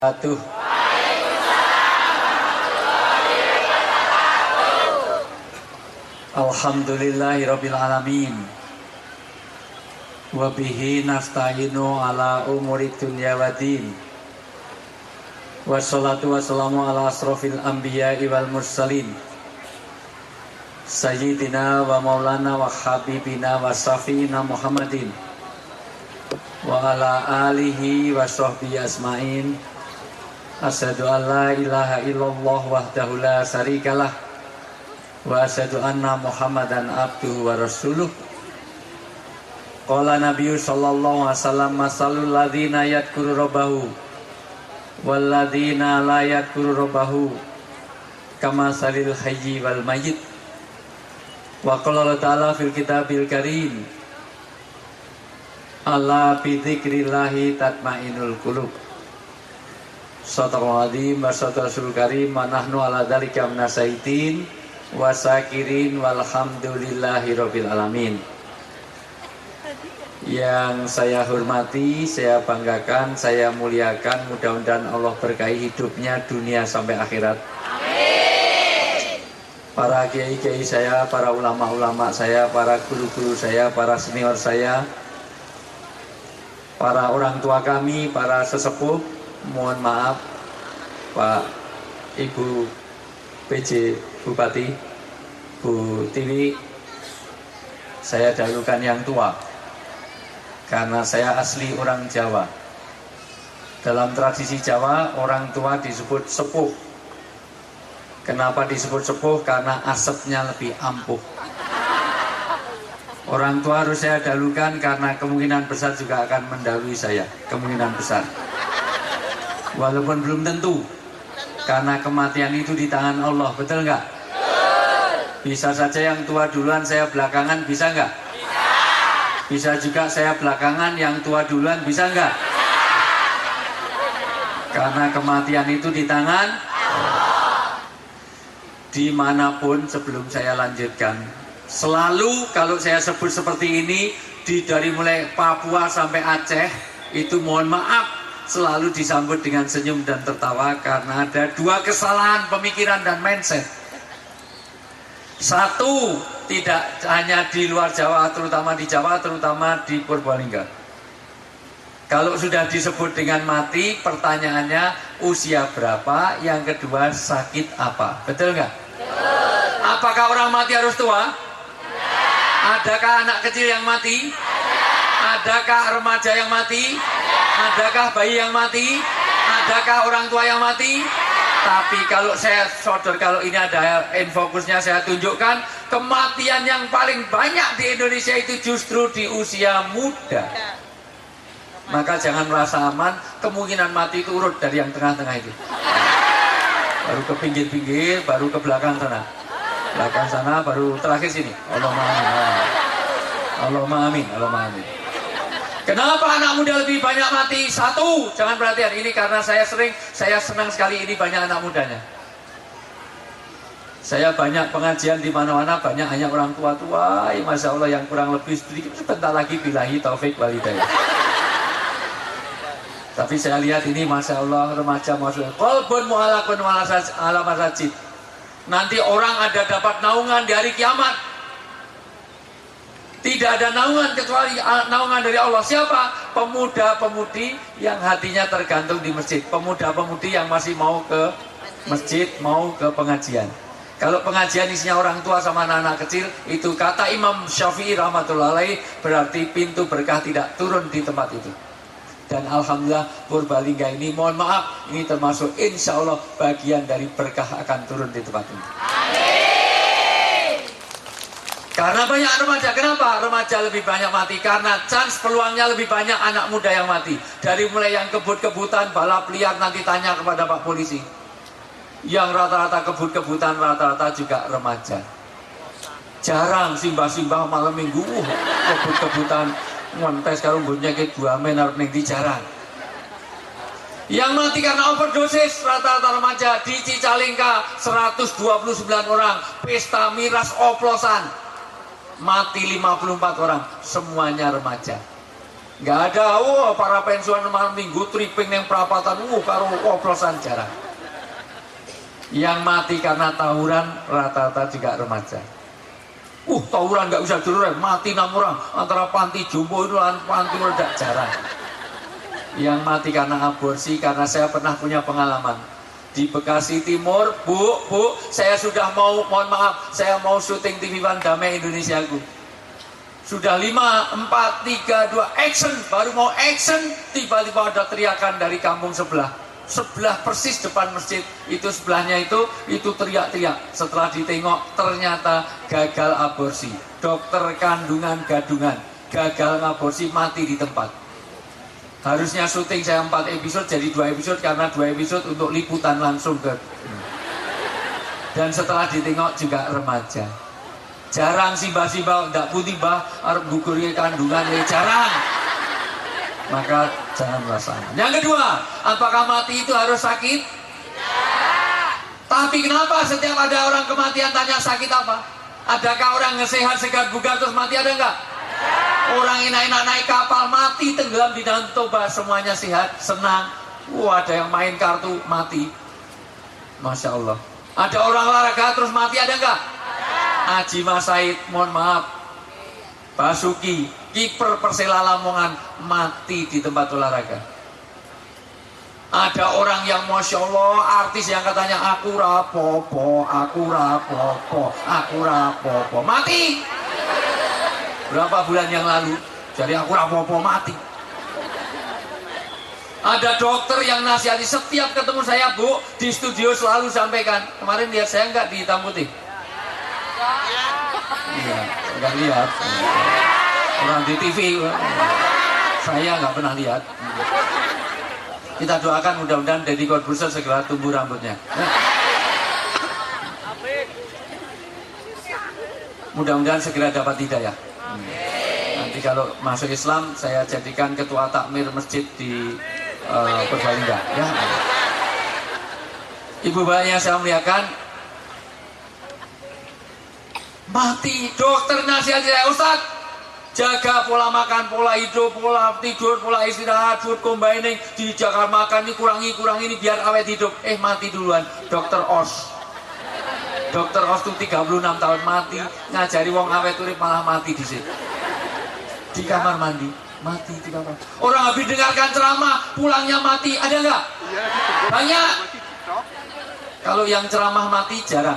Atuh. Alhamdulillahirabbil alamin. Wa bihi nasta'inu ala umuri dunya waddin. Wassalatu wassalamu ala asrofil anbiya'i wal mursalin. Sayyidina wa maulana wa habibina wa syafi'ina Muhammadin wa ala alihi wa sahbihi asma'in. Asyhadu an la ilaha illallah wahdahu la syarikalah wa asyhadu anna Muhammadan abduhu wa rasuluh. Qala Nabiyyu sallallahu alaihi wasallam masalul ladzina yadhkuru rabbahu wal ladzina la yadhkuru rabbahu kamasalil hayyi wal mayyit. Wa qala Allah ta'ala fil kitabil karim ala bi dzikrillahi tatmainul qulub. Shadaqal azim wa shadaqal karim wa nahnu ala dzalika minasyaitin wa syakirin walhamdulillahi rabbil alamin. Yang saya hormati, saya banggakan, saya muliakan, mudah-mudahan Allah berkahi hidupnya dunia sampai akhirat. Amin. Para kiai-kiai saya, para ulama-ulama saya, para guru-guru saya, para senior saya, para orang tua kami, para sesepuh, mohon maaf Pak Ibu PJ Bupati, Bu Tiwi, saya dahulukan yang tua karena saya asli orang Jawa. Dalam tradisi Jawa, orang tua disebut sepuh. Kenapa disebut sepuh? Karena asapnya lebih ampuh. Orang tua harus saya dahulukan karena kemungkinan besar juga akan mendahului saya. Kemungkinan besar. Walaupun belum tentu. Karena kematian itu di tangan Allah. Betul nggak? Bisa saja yang tua duluan, saya belakangan. Bisa nggak? Bisa juga saya belakangan, yang tua duluan. Bisa nggak? Karena kematian itu di tangan Allah. Dimanapun sebelum saya lanjutkan, selalu kalau saya sebut seperti ini, dari mulai Papua sampai Aceh, itu mohon maaf, selalu disambut dengan senyum dan tertawa karena ada dua kesalahan pemikiran dan mindset. Satu, tidak hanya di luar Jawa, terutama di Jawa, terutama di Purbalingga. Kalau sudah disebut dengan mati, pertanyaannya usia berapa? Yang kedua, sakit apa? Betul nggak? Apakah orang mati harus tua? Adakah anak kecil yang mati? Adakah remaja yang mati? Adakah bayi yang mati? Adakah orang tua yang mati? Tapi kalau saya sodor, kalau ini ada infokusnya saya tunjukkan, kematian yang paling banyak di Indonesia itu justru di usia muda. Maka jangan merasa aman, kemungkinan mati itu urut dari yang tengah-tengah itu. Baru ke pinggir-pinggir, baru ke belakang sana. Belakang sana, baru terakhir sini. Allahumma amin. Allahumma amin. Allahumma amin. Kenapa anak muda lebih banyak mati? Satu, jangan perhatian ini karena saya senang sekali ini banyak anak mudanya. Saya banyak pengajian di mana-mana, banyak hanya orang tua-tua, masya Allah, yang kurang lebih sedikit sebentar lagi billahi taufik walhidayah. Tapi saya lihat ini masya Allah remaja masuk qalbun mu'allaqun ala masajid. Nanti orang ada dapat naungan di hari kiamat. Tidak ada naungan kecuali naungan dari Allah. Siapa? Pemuda-pemudi yang hatinya tergantung di masjid. Pemuda-pemudi yang masih mau ke masjid, mau ke pengajian. Kalau pengajian isinya orang tua sama anak-anak kecil, itu kata Imam Syafi'i rahmatullahi alaih, berarti pintu berkah tidak turun di tempat itu. Dan alhamdulillah Purbalingga ini, mohon maaf, ini termasuk insya Allah bagian dari berkah akan turun di tempat ini. Karena banyak remaja. Kenapa remaja lebih banyak mati? Karena chance peluangnya lebih banyak anak muda yang mati. Dari mulai yang kebut-kebutan, balap liar, nanti tanya kepada Pak Polisi. Yang rata-rata kebut-kebutan, rata-rata juga remaja. Jarang simbah-simbah malam minggu, kebut-kebutan, ngontes kalau bunyinya ke 2 men harus nengdi, jarang. Yang mati karena overdosis rata-rata remaja. Di Cicalengka 129 orang, pesta miras oplosan. Mati 54 orang, semuanya remaja. Nggak ada, para pensiun malam minggu tripping yang perapatan, karo oplosan jarang. Yang mati karena tawuran rata-rata juga remaja. Tawuran nggak bisa diurai, mati 6 orang antara panti jompo itu dan panti meledak jarang. Yang mati karena aborsi, karena saya pernah punya pengalaman di Bekasi Timur, Bu, saya sudah mohon maaf, saya mau syuting TV One Damai Indonesiaku. Sudah 5, 4, 3, 2, action. Baru mau action, tiba-tiba ada teriakan dari kampung sebelah persis depan masjid. Itu sebelahnya itu teriak-teriak. Setelah ditengok, ternyata gagal aborsi. Dokter kandungan gadungan, gagal aborsi, mati di tempat. Harusnya syuting saya 4 episode jadi 2 episode, karena 2 episode untuk liputan langsung ke. Dan setelah ditengok juga remaja. Jarang simbah-simbah, ndak putih bah, arep gugurnya kandungan, jarang. Maka jangan merasakan. Yang kedua, apakah mati itu harus sakit? Tidak. Tapi kenapa setiap ada orang kematian tanya sakit apa? Adakah orang sehat, segar, bugar terus mati, ada enggak? Ada. Orang enak-enak naik kapal mati, tenggelam di Danau Toba, semuanya sehat, senang. Ada yang main kartu mati. Masya Allah. Ada orang olahraga terus mati, ada enggak? Haji Mas Said, mohon maaf, Basuki, kiper Persela Lamongan, mati di tempat olahraga. Ada orang yang Masya Allah, artis yang katanya aku rapopo, mati. Berapa bulan yang lalu, jadi aku rapopo, mati. Ada dokter yang nasihati, setiap ketemu saya, Bu, di studio selalu sampaikan. Kemarin lihat saya enggak di hitam putih? Iya, nggak lihat. Orang di TV, saya nggak pernah lihat. Kita doakan mudah-mudahan Deddy Corbuzier segera tumbuh rambutnya. Mudah-mudahan segera dapat hidayah. Nanti kalau masuk Islam, saya jadikan ketua takmir masjid di Purbalingga. Ya. Ibu bapak yang saya muliakan, mati. Dokter nasihat saya, Ustaz, jaga pola makan, pola hidup, pola tidur, pola istirahat, food combining, dijaga makan ini, kurangi ini biar awet hidup. Mati duluan. Dokter Os tuh 36 tahun mati, ngajari wong awet urip malah mati di situ. Di kamar mandi, mati di kamar. Orang habis dengarkan ceramah, pulangnya mati, ada nggak? Banyak. Kalau yang ceramah mati jarang.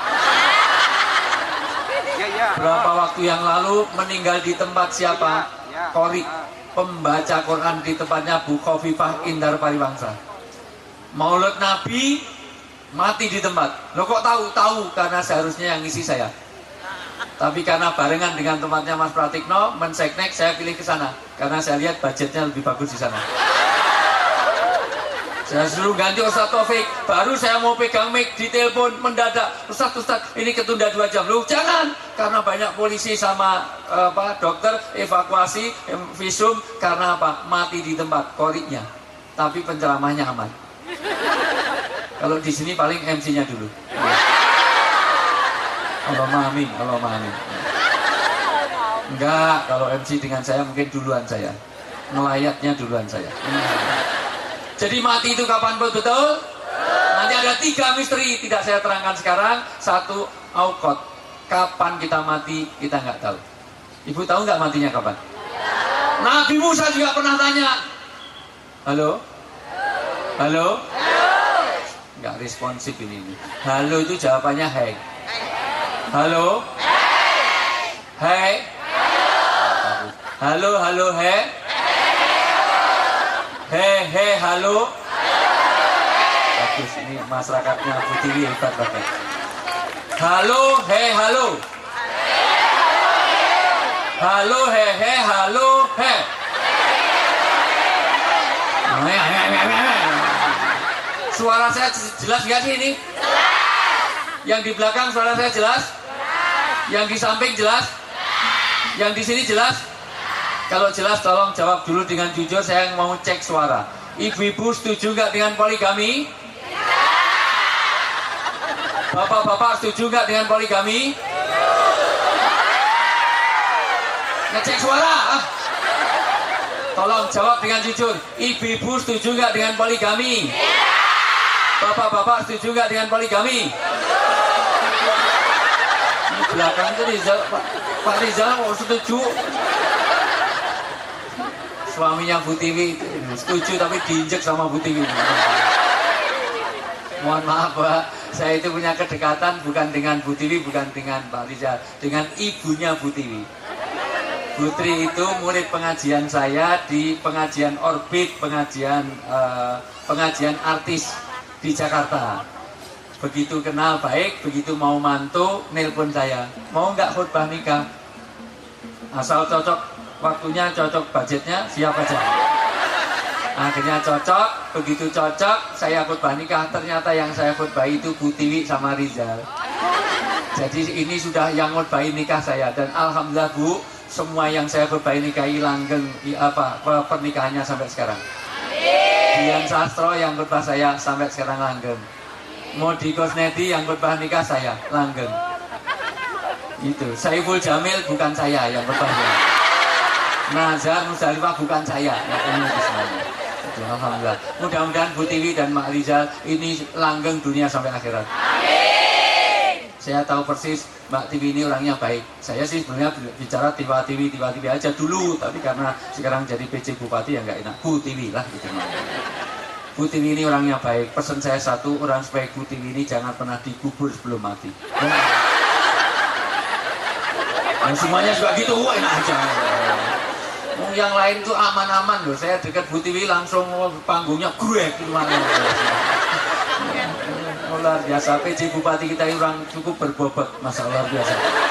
Berapa waktu yang lalu meninggal di tempat siapa? Qori, pembaca Quran di tempatnya Bu Khofifah Indar Pariwangsa. Maulid Nabi, mati di tempat. Loh kok tahu? Tahu karena seharusnya yang ngisi saya. Tapi karena barengan dengan tempatnya Mas Pratikno, Menseknek, saya pilih ke sana. Karena saya lihat budgetnya lebih bagus di sana. Saya suruh ganti Ustaz Taufik, baru saya mau pegang mic, ditelepon mendadak, Ustaz, ini ketunda 2 jam. Loh jangan, karena banyak polisi sama dokter evakuasi, visum, karena apa? Mati di tempat, Qorinya. Tapi penceramahnya aman. Kalau di sini paling MC-nya dulu. Allah amin. Enggak, kalau MC dengan saya mungkin duluan saya. Melayatnya duluan saya. Jadi mati itu kapan betul? Nanti ada 3 misteri, tidak saya terangkan sekarang. 1, aukot. Kapan kita mati, kita nggak tahu. Ibu tahu nggak matinya kapan? Nabi Musa juga pernah tanya. Halo? Nggak responsif ini. Halo itu jawabannya hai. Halo? Hai? Halo, hai? Halo. Bagus, ini masyarakatnya Putih hebat banget. Halo. Halo, he. Suara saya jelas nggak sih ini? Yang di belakang suara saya jelas? Yang di samping jelas? Yang di sini jelas? Kalau jelas tolong jawab dulu dengan jujur, saya mau cek suara. Ibu-ibu setuju nggak dengan poligami? Bapak-bapak setuju nggak dengan poligami? Ngecek suara. Tolong jawab dengan jujur. Ibu-ibu setuju nggak dengan poligami? Bapak-bapak setuju nggak dengan poligami? Di belakang itu Rizal, Pak Rizal mau setuju. Suaminya Bu Tiwi setuju tapi diinjek sama Bu Tiwi. Mohon maaf Pak, saya itu punya kedekatan bukan dengan Bu Tiwi, bukan dengan Pak Rizal, dengan ibunya Bu Tiwi. Putri itu murid pengajian saya di pengajian Orbit, pengajian artis di Jakarta. Begitu kenal baik, begitu mau mantu, nelpon saya, mau nggak khutbah nikah? Asal cocok waktunya, cocok budgetnya, siap aja. Akhirnya cocok, begitu cocok, saya khutbah nikah. Ternyata yang saya khutbah itu Bu Tiwi sama Rizal. Jadi ini sudah yang khutbahin nikah saya. Dan alhamdulillah Bu, semua yang saya khutbahin nikahi langgeng pernikahannya sampai sekarang. Dian Sastro yang khutbah saya sampai sekarang langgeng. Modi Kosnedi yang khutbah nikah saya langgeng. Itu Saiful Jamil bukan saya yang khutbahnya. Nazar Musdalifah bukan saya. Alhamdulillah. Mudah-mudahan Bu Tiwi dan Mak Rizal ini langgeng dunia sampai akhirat. Amin. Saya tahu persis Mbak Tiwi ini orangnya baik. Saya sih sebenarnya bicara tiba-tiwi aja dulu, tapi karena sekarang jadi PJ Bupati ya nggak enak. Bu Tiwi lah gitu. Bu Tiwi ini orangnya baik. Pesan saya satu, orang sebaik Bu Tiwi ini jangan pernah dikubur sebelum mati. Nah, semuanya juga gitu, enak aja. Yang lain tuh aman-aman loh. Saya dekat Bu Tiwi langsung panggungnya grek gimana. Luar biasa. PJ Bupati kita ini orang cukup berbobot, masa luar biasa.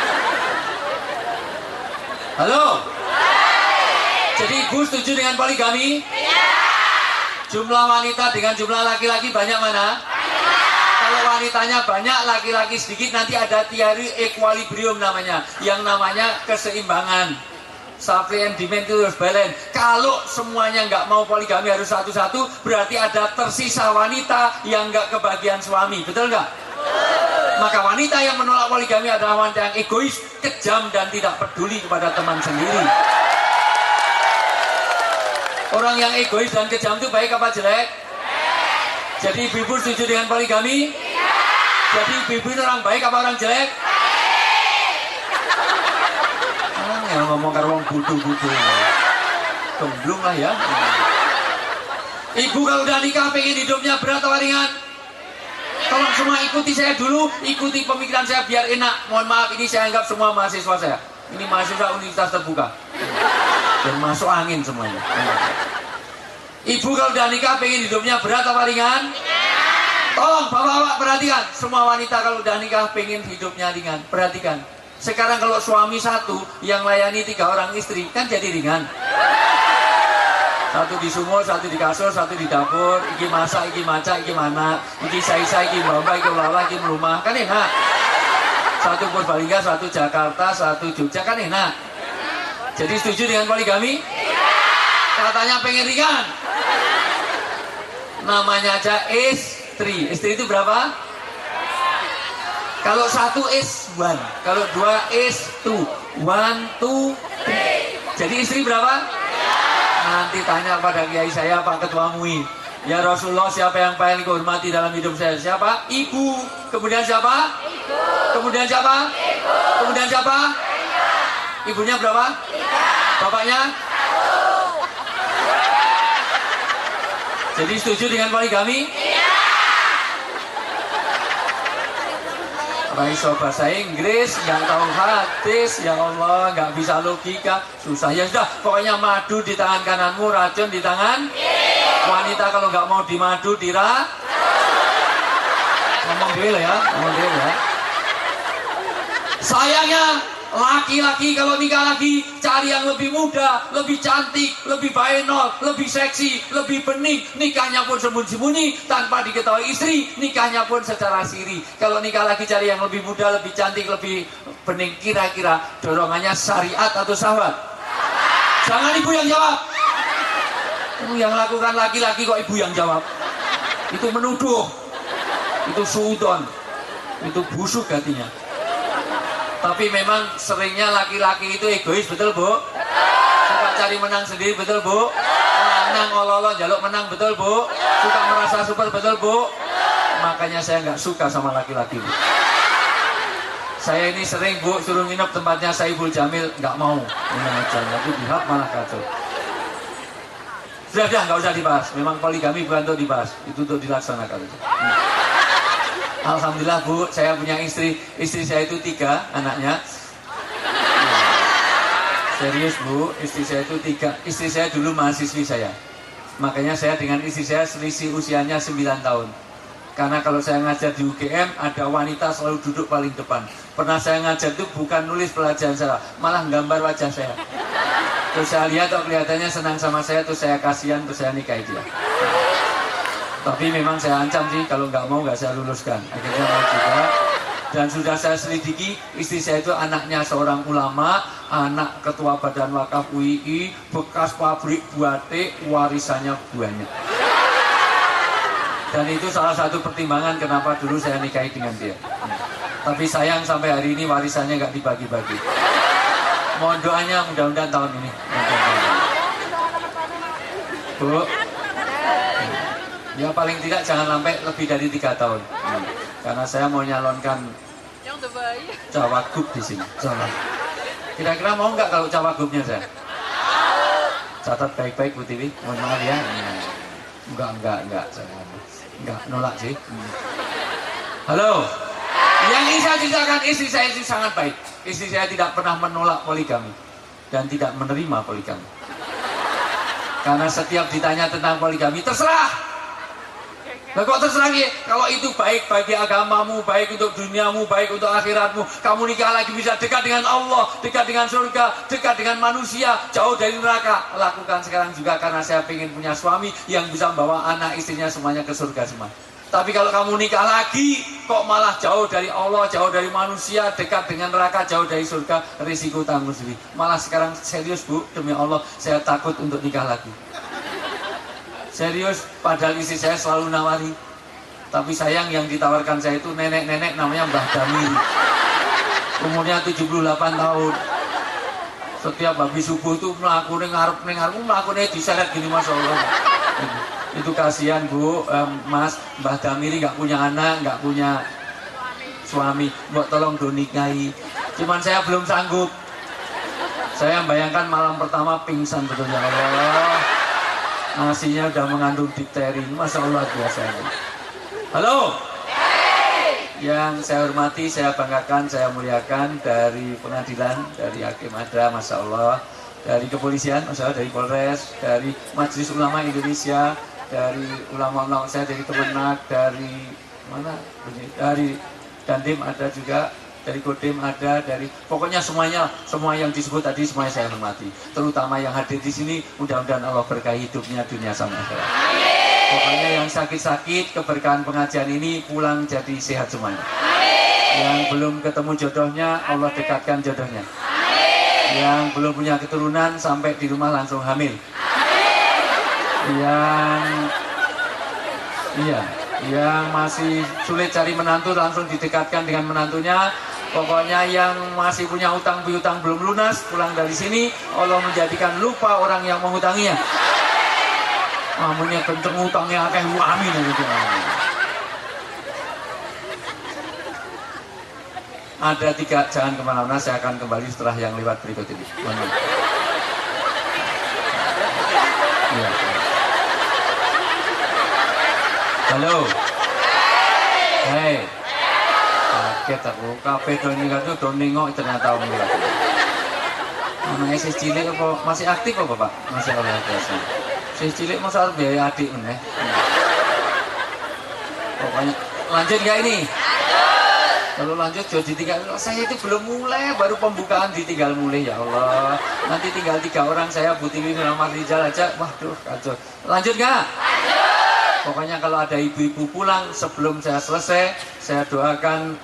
Halo. Jadi Ibu setuju dengan poligami? Iya. Jumlah wanita dengan jumlah laki-laki banyak mana? Kalau wanitanya banyak, laki-laki sedikit, nanti ada teori equilibrium namanya, yang namanya keseimbangan. Supply and demand itu harus balance. Kalau semuanya nggak mau poligami harus satu-satu, berarti ada tersisa wanita yang nggak kebagian suami, betul nggak? Maka wanita yang menolak poligami adalah wanita yang egois, kejam, dan tidak peduli kepada teman sendiri. Orang yang egois dan kejam itu baik apa jelek? Jadi ibu setuju dengan poligami? Jadi ibu itu orang baik apa orang jelek? Yang ngomong karo wong budu-budu. Gemblung lah ya. Ibu kalau udah nikah pengen hidupnya berat atau ringan? Tolong semua ikuti saya dulu, ikuti pemikiran saya biar enak. Mohon maaf, ini saya anggap semua mahasiswa saya. Ini mahasiswa Universitas Terbuka. Dan masuk angin semuanya. Ibu kalau udah nikah pengen hidupnya berat atau ringan? Tolong bapak-bapak perhatikan. Semua wanita kalau udah nikah pengen hidupnya ringan. Perhatikan. Sekarang kalau suami satu yang layani 3 orang istri kan jadi ringan. Satu di sumur, satu di kasur, satu di dapur. Iki masak, iki maca, iki mana. Iki saisa, iki mbamba, iki melala, iki melumah. Kan enak. Satu Purbalingga, satu Jakarta, satu Jogja, kan enak. Jadi setuju dengan poligami? Katanya pengen ringan. Namanya aja istri. Istri itu berapa? Kalau 1 is 1, kalau 2 is 2, 1, 2, 3. Jadi istri berapa? Nanti tanya pada kiai saya, Pak Ketua MUI. Ya Rasulullah, siapa yang paling dihormati dalam hidup saya? Siapa? Ibu. Kemudian siapa? Ibu. Kemudian siapa? Ibu. Kemudian siapa? Ibu. Ibunya berapa? 3. Bapaknya? 1. Jadi setuju dengan poligami? Iya. Iso bahasa Inggris, nggak tahu hadis, ya Allah, nggak bisa logika, susah. Ya sudah, pokoknya madu di tangan kananmu, racun di tangan wanita. Kalau nggak mau dimadu, ngomong dulu ya, Sayangnya laki-laki kalau nikah lagi cari yang lebih muda, lebih cantik, lebih baenol, lebih seksi, lebih bening. Nikahnya pun sembunyi-sembunyi tanpa diketahui istri, nikahnya pun secara siri. Kalau nikah lagi cari yang lebih muda, lebih cantik, lebih bening, kira-kira dorongannya syariat atau syahwat? Jangan ibu yang jawab. Yang lakukan laki-laki kok ibu yang jawab? Itu menuduh, itu suudon, itu busuk hatinya. Tapi memang seringnya laki-laki itu egois, betul Bu? Suka cari menang sendiri, betul Bu? Menang ololo, jaluk menang, betul Bu? Suka merasa super, betul Bu? Makanya saya nggak suka sama laki-laki, Bu. Saya ini sering Bu suruh nginep tempatnya Saiful Jamil, nggak mau. Menang aja, nanti dihap malah kacau. Sudah, nggak usah dibahas. Memang poligami bukan untuk dibahas, itu untuk dilaksanakan. Alhamdulillah Bu, saya punya istri saya itu 3 anaknya. Serius Bu, istri saya itu 3. Istri saya dulu mahasiswi saya. Makanya saya dengan istri saya selisih usianya 9 tahun. Karena kalau saya ngajar di UGM, ada wanita selalu duduk paling depan. Pernah saya ngajar itu bukan nulis pelajaran saya, malah gambar wajah saya. Terus saya lihat, kelihatannya senang sama saya, terus saya kasihan, terus saya nikahi dia. Tapi memang saya ancam sih, kalau nggak mau nggak saya luluskan. Akhirnya mau juga. Dan sudah saya selidiki, istri saya itu anaknya seorang ulama, anak ketua Badan Wakaf UII, bekas pabrik batik, warisannya banyak. Dan itu salah satu pertimbangan kenapa dulu saya nikahi dengan dia. Tapi sayang sampai hari ini warisannya nggak dibagi-bagi. Mohon doanya mudah-mudahan tahun ini. Bu, ya paling tidak jangan sampai lebih dari 3 tahun. Karena saya mau nyalonkan cawagup di sini. Kira-kira mau nggak kalau cawagupnya saya? Catat baik-baik Bu Tiwi. Mohon maaf ya. Enggak. Saya enggak nolak sih. Halo. Yang ini saya ceritakan, istri saya itu sangat baik. Istri saya tidak pernah menolak poligami dan tidak menerima poligami. Karena setiap ditanya tentang poligami, terserah. Nah, kok terserah ya? Kalau itu baik bagi agamamu, baik untuk duniamu, baik untuk akhiratmu, kamu nikah lagi bisa dekat dengan Allah, dekat dengan surga, dekat dengan manusia, jauh dari neraka. Lakukan sekarang juga karena saya ingin punya suami yang bisa membawa anak istrinya semuanya ke surga semua. Tapi kalau kamu nikah lagi, kok malah jauh dari Allah, jauh dari manusia, dekat dengan neraka, jauh dari surga, risiko tanggung sendiri. Malah sekarang serius Bu, demi Allah, saya takut untuk nikah lagi. Serius, padahal istri saya selalu nawari. Tapi sayang yang ditawarkan saya itu nenek-nenek namanya Mbah Damiri. Umurnya 78 tahun. Setiap habis subuh itu melakukan melakukan diseret gini Mas Allah. Itu kasihan Bu, Mas, Mbah Damiri nggak punya anak, nggak punya suami. Mbok tolong donikahi. Cuman saya belum sanggup. Saya bayangkan malam pertama pingsan betulnya Allah. Nasinya udah mengandung difteri, Masya Allah biasa. Halo. Yang saya hormati, saya banggakan, saya muliakan dari pengadilan, dari hakim ada, Masya Allah, dari kepolisian, Masya Allah, dari Polres, dari Majelis Ulama Indonesia, dari ulama-ulama saya dari Kemenak, dari mana? Dari Dandim ada juga, dari Kodim ada, dari pokoknya semuanya, semua yang disebut tadi semuanya saya hormati. Terutama yang hadir di sini, mudah-mudahan Allah berkahi hidupnya dunia sama akhirat. Pokoknya yang sakit-sakit, keberkahan pengajian ini pulang jadi sehat semuanya. Yang belum ketemu jodohnya, Allah dekatkan jodohnya. Yang belum punya keturunan, sampai di rumah langsung hamil. Yang masih sulit cari menantu, langsung didekatkan dengan menantunya. Pokoknya yang masih punya utang piutang belum lunas, pulang dari sini Allah menjadikan lupa orang yang menghutanginya. Amunnya kenceng utangnya akeh, amin. Ada 3, jangan kemana-mana, saya akan kembali setelah yang lewat berikut ini. Ya. Halo. Hei. Kaget aku, kabeh do ninggal tuh do nengok ternyata om lagi. Anaknya si cilik apa masih aktif apa Pak? Masih Allah biasa. Si cilik masa harus biaya adik meneh. Pokoknya lanjut gak ini? Kalau lanjut jadi ditinggal. Saya itu belum mulai, baru pembukaan ditinggal mulai ya Allah. Nanti tinggal 3 orang saya Bu Tiwi Muhammad Rizal aja. Waduh kacau. Lanjut gak? Pokoknya kalau ada ibu-ibu pulang sebelum saya selesai, saya doakan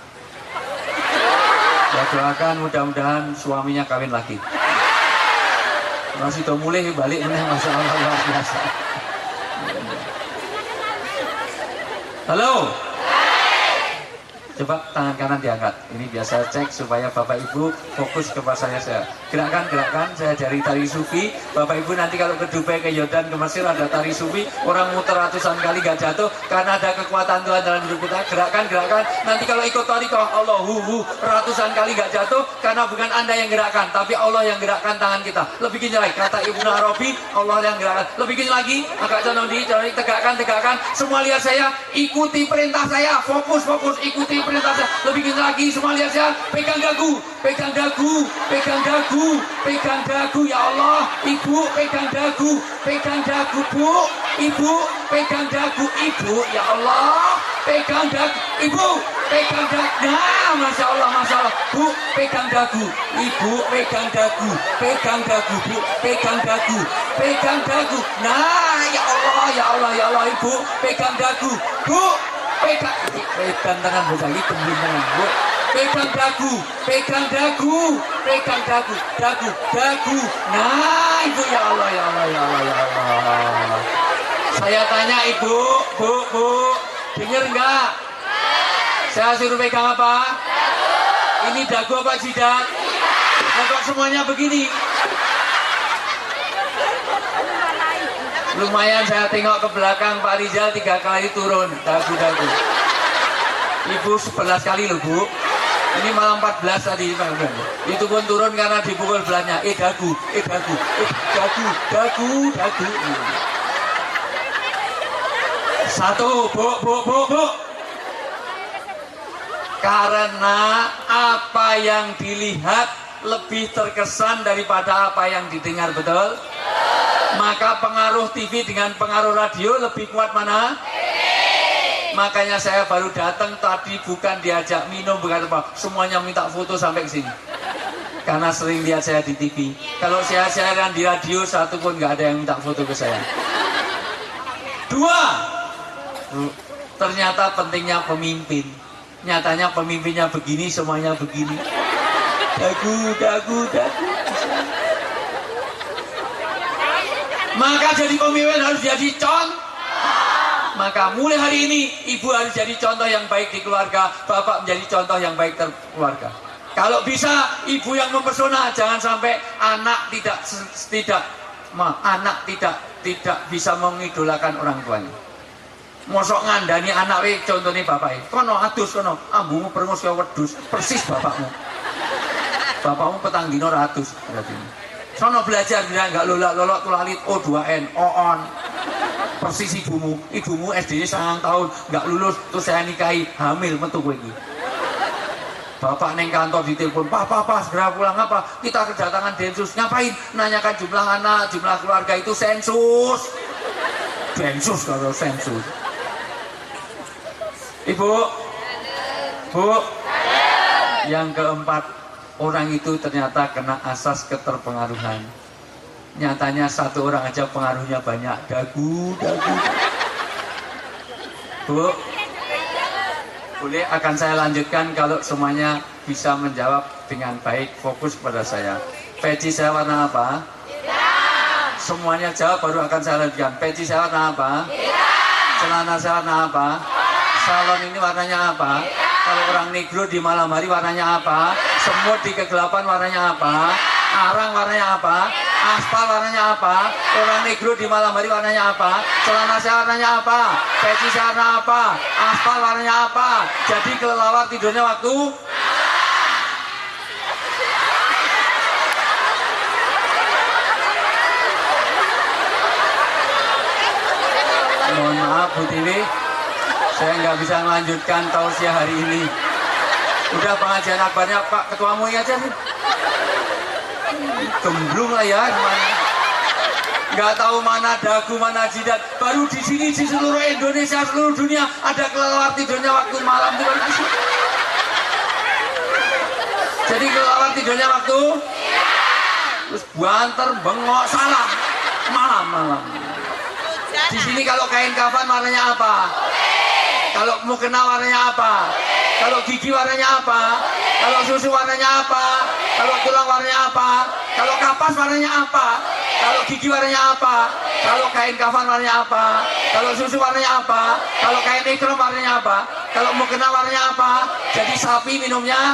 mudah-mudahan suaminya kawin lagi. Masih udah mulai balik meneh, Masya Allah luar biasa. Halo. Coba tangan kanan diangkat. Ini biasa cek supaya Bapak Ibu fokus kepada saya. Gerakan, saya dari tari sufi. Bapak Ibu nanti kalau ke Dubai, ke Yordan, ke Mesir ada tari sufi. Orang muter ratusan kali gak jatuh karena ada kekuatan Tuhan dalam hidup kita. Gerakan. Nanti kalau ikut tariqah, Allahu ratusan kali gak jatuh karena bukan Anda yang gerakkan, tapi Allah yang gerakkan tangan kita. Lebih gini lagi, kata Ibnu Arabi, Allah yang gerakkan. Lebih gini lagi, agak contoh tegakkan. Semua lihat saya, ikuti perintah saya, fokus, ikuti perintah saya. Lebih gini lagi, semua lihat saya, pegang dagu, ya Allah. Ibu pegang dagu, Bu. Ibu pegang dagu, Ibu, ya Allah. Pegang dagu, Ibu pegang dagu. Nah, Masya Allah. Bu pegang dagu, Ibu pegang dagu, Bu pegang dagu. Nah, ya Allah, Ibu pegang dagu, Bu pegang tangan Bu lagi, tangan Bu. Pegang dagu. Nah, Ibu, ya Allah. Saya tanya Ibu, Bu, dengar enggak? Saya suruh pegang apa? Ini dagu apa jidat? Nah, kok semuanya begini? Lumayan saya tengok ke belakang Pak Rizal 3 kali turun dagu. Ibu 11 kali loh, Bu. Ini malah 14 tadi. Itu pun turun karena dipukul belahnya. Dagu. Satu, Bu. Karena apa yang dilihat lebih terkesan daripada apa yang didengar, betul? Maka pengaruh TV dengan pengaruh radio lebih kuat mana? Makanya saya baru datang tadi bukan diajak minum, bukan apa, semuanya minta foto sampai ke sini. Karena sering lihat saya di TV. Kalau saya siaran di radio, satu pun nggak ada yang minta foto ke saya. 2. Ternyata pentingnya pemimpin. Nyatanya pemimpinnya begini, semuanya begini. Dagu. Maka jadi pemimpin harus jadi contoh. Maka mulai hari ini ibu harus jadi contoh yang baik di keluarga, bapak menjadi contoh yang baik keluarga. Kalau bisa ibu yang mempesona, jangan sampai anak tidak bisa mengidolakan orang tuanya. Mosok ngandani anak contohnya bapak kono adus kono ambumu perengus kaya wedhus persis bapakmu. Bapakmu petang dino ratus berarti. Sono belajar bilang enggak lolak tulalit O2N on. Persis ibumu SD-nya 9 tahun nggak lulus, terus saya nikahi hamil metu kowe iki. Bapak neng kantor ditelepon, Pak, segera pulang apa? Kita kedatangan Densus. Ngapain? Nanyakan jumlah anak, jumlah keluarga itu sensus. Densus kalau sensus. Ibu, Bu, yang keempat, orang itu ternyata kena asas keterpengaruhan. Nyatanya satu orang aja pengaruhnya banyak. Dagu. Bu, boleh akan saya lanjutkan kalau semuanya bisa menjawab dengan baik, fokus pada saya. Peci saya warna apa? Hitam. Semuanya jawab baru akan saya lanjutkan. Peci saya warna apa? Hitam. Celana saya warna apa? Salon ini warnanya apa? Kalau orang negro di malam hari warnanya apa? Semut di kegelapan warnanya apa? Arang warnanya apa? Aspal warnanya apa? Orang negro di malam hari warnanya apa? Celana saya warnanya apa? Peci saya warna apa? Aspal warnanya apa? Jadi kelelawar tidurnya waktu? Mohon maaf Bu Tiwi, saya nggak bisa melanjutkan tausiah hari ini. Udah pengajian akbarnya Pak Ketua MUI aja nih. Gemblung lah ya gimana. Nggak tahu mana dagu mana jidat. Baru di sini di seluruh Indonesia, seluruh dunia ada kelelawar tidurnya waktu malam itu baru di sini. Jadi kelelawar tidurnya waktu terus banter bengok salah malam. Di sini kalau kain kafan warnanya apa? Kalau mukena warnanya apa? Kalau gigi warnanya apa? Kalau susu warnanya apa? Kalau tulang warnanya apa? Kalau kapas warnanya apa? Kalau gigi warnanya apa? Kalau kain kafan warnanya apa? Kalau susu warnanya apa? Kalau kain ikram warnanya apa? Kalau mau kenal warnanya apa? Jadi sapi minumnya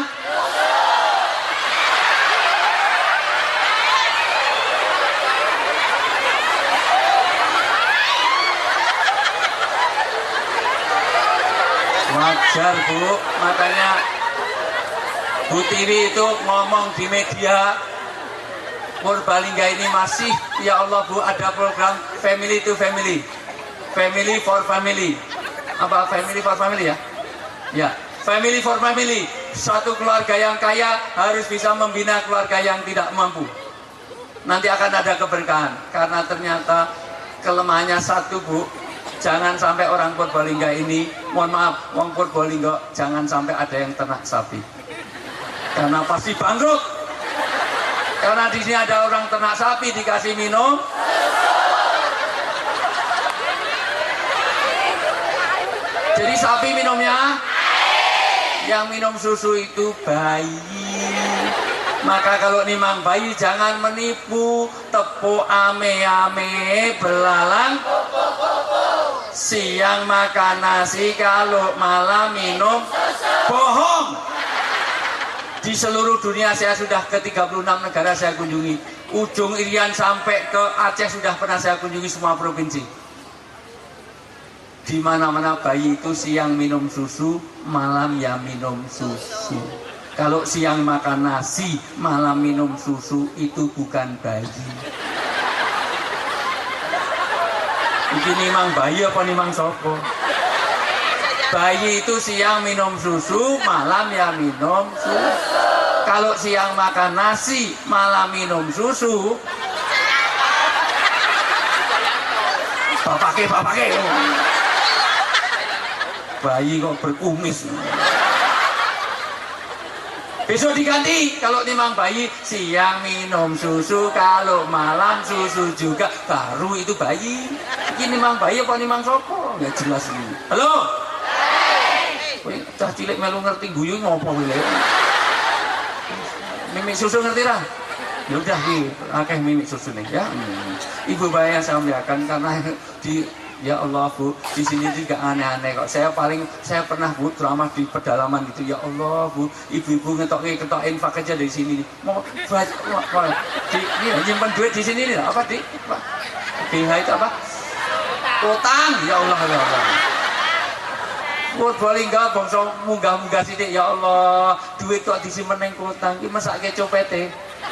wajar Bu, makanya Bu Tiwi itu ngomong di media Purbalingga ini masih, ya Allah Bu, ada program family to family, family for family, apa family for family ya? Ya, family for family. Suatu keluarga yang kaya harus bisa membina keluarga yang tidak mampu. Nanti akan ada keberkahan, karena ternyata kelemahannya satu Bu, jangan sampai orang Purbalingga ini, mohon maaf, orang Purbalingga jangan sampai ada yang ternak sapi, karena pasti bangkrut. Karena di sini ada orang ternak sapi dikasih minum. Jadi sapi minumnya, yang minum susu itu bayi. Maka kalau nimang bayi jangan menipu, tepuk ame-ame belalang. Siang makan nasi, kalau malam minum bohong. Di seluruh dunia saya sudah ke 36 negara saya kunjungi. Ujung Irian sampai ke Aceh sudah pernah saya kunjungi semua provinsi. Di mana-mana bayi itu siang minum susu, malam ya minum susu. Kalau siang makan nasi, malam minum susu, itu bukan bayi. Ini nimang bayi apa nimang sopo? Bayi itu siang minum susu, malam ya minum susu. Kalau siang makan nasi, malam minum susu, bapake. Bayi kok berkumis. Besok diganti, kalau nimang bayi siang minum susu, kalau malam susu juga, baru itu bayi. Ini nimang bayi apa nimang sopo? Nggak jelas ini. Halo? Cah cilik melu ngerti guyu ngopo wile. Mimik susu ngerti ra? Ya udah nih, akeh mimik susu nih ya. Ibu bayi saya muliakan karena di, ya Allah Bu, di sini juga aneh-aneh kok. Saya pernah Bu ceramah di pedalaman gitu. Ya Allah Bu, ibu-ibu ngetokin infak aja dari sini. Mau nyimpen duit di sini nih apa di? BH itu apa? Utang. Ya Allah ya Allah. Purbalingga bangsa munggah-munggah sithik ya Allah, duit kok disimpen ning kutang iki mesake copete.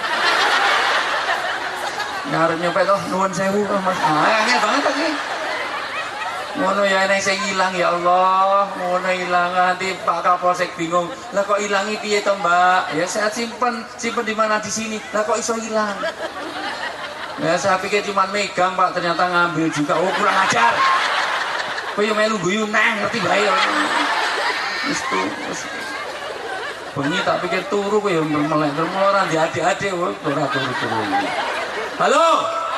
Ngarep nyopet oh nuwun sewu Mas. Angel banget iki. Ngono ya nek sing ilang ya Allah, ngono ilang nanti Pak Kapolsek bingung. Lah kok ilangi piye to, Mbak? Ya saya simpen di mana di sini. Lah kok iso ilang? Ya saya pikir cuma megang Pak, ternyata ngambil juga. Oh kurang ajar. Kowe yo melu guyu nang ngerti bae. Wis bengi tak pikir turu kowe yo melek ora di adik-adik ora turu-turu. Halo.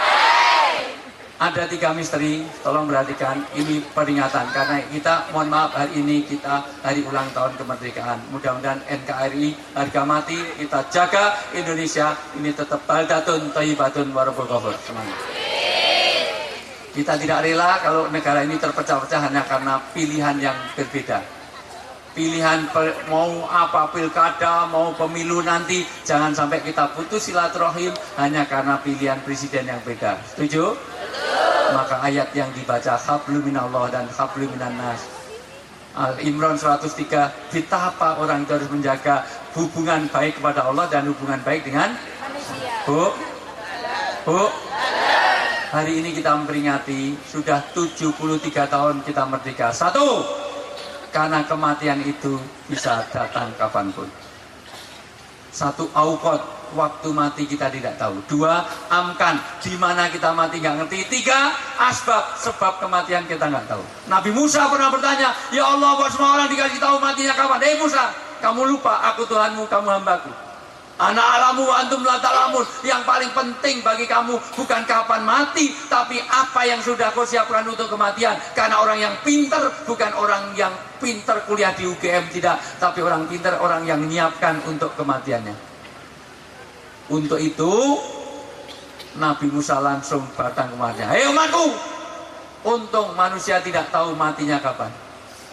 Ada 3 misteri, tolong perhatikan, ini peringatan karena kita mohon maaf hari ini kita hari ulang tahun kemerdekaan. Mudah-mudahan NKRI harga mati kita jaga Indonesia ini tetap baldatun thayyibatun warabul ghafur. Semangat. Kita tidak rela kalau negara ini terpecah-pecah hanya karena pilihan yang berbeda. Pilihan mau apa pilkada, mau pemilu nanti, jangan sampai kita putus silaturahim hanya karena pilihan presiden yang beda. Setuju? Maka ayat yang dibaca hablum minallah dan hablum minannas. Al-Imran 103, betapa orang itu harus menjaga hubungan baik kepada Allah dan hubungan baik dengan manusia. Bu, hari ini kita memperingati sudah 73 tahun kita merdeka. 1, karena kematian itu bisa datang kapanpun. 1, aukot, waktu mati kita tidak tahu. 2, amkan, di mana kita mati nggak ngerti. 3, asbab, sebab kematian kita nggak tahu. Nabi Musa pernah bertanya, ya Allah buat semua orang dikasih tahu matinya kapan. Musa, kamu lupa aku Tuhanmu, kamu hambaku. Ana alamu wa antum la ta'lamun. Yang paling penting bagi kamu bukan kapan mati, tapi apa yang sudah kau siapkan untuk kematian. Karena orang yang pintar bukan orang yang pintar kuliah di UGM, tidak, tapi orang pintar orang yang menyiapkan untuk kematiannya. Untuk itu Nabi Musa langsung datang kematian. Hei umatku, untung manusia tidak tahu matinya kapan.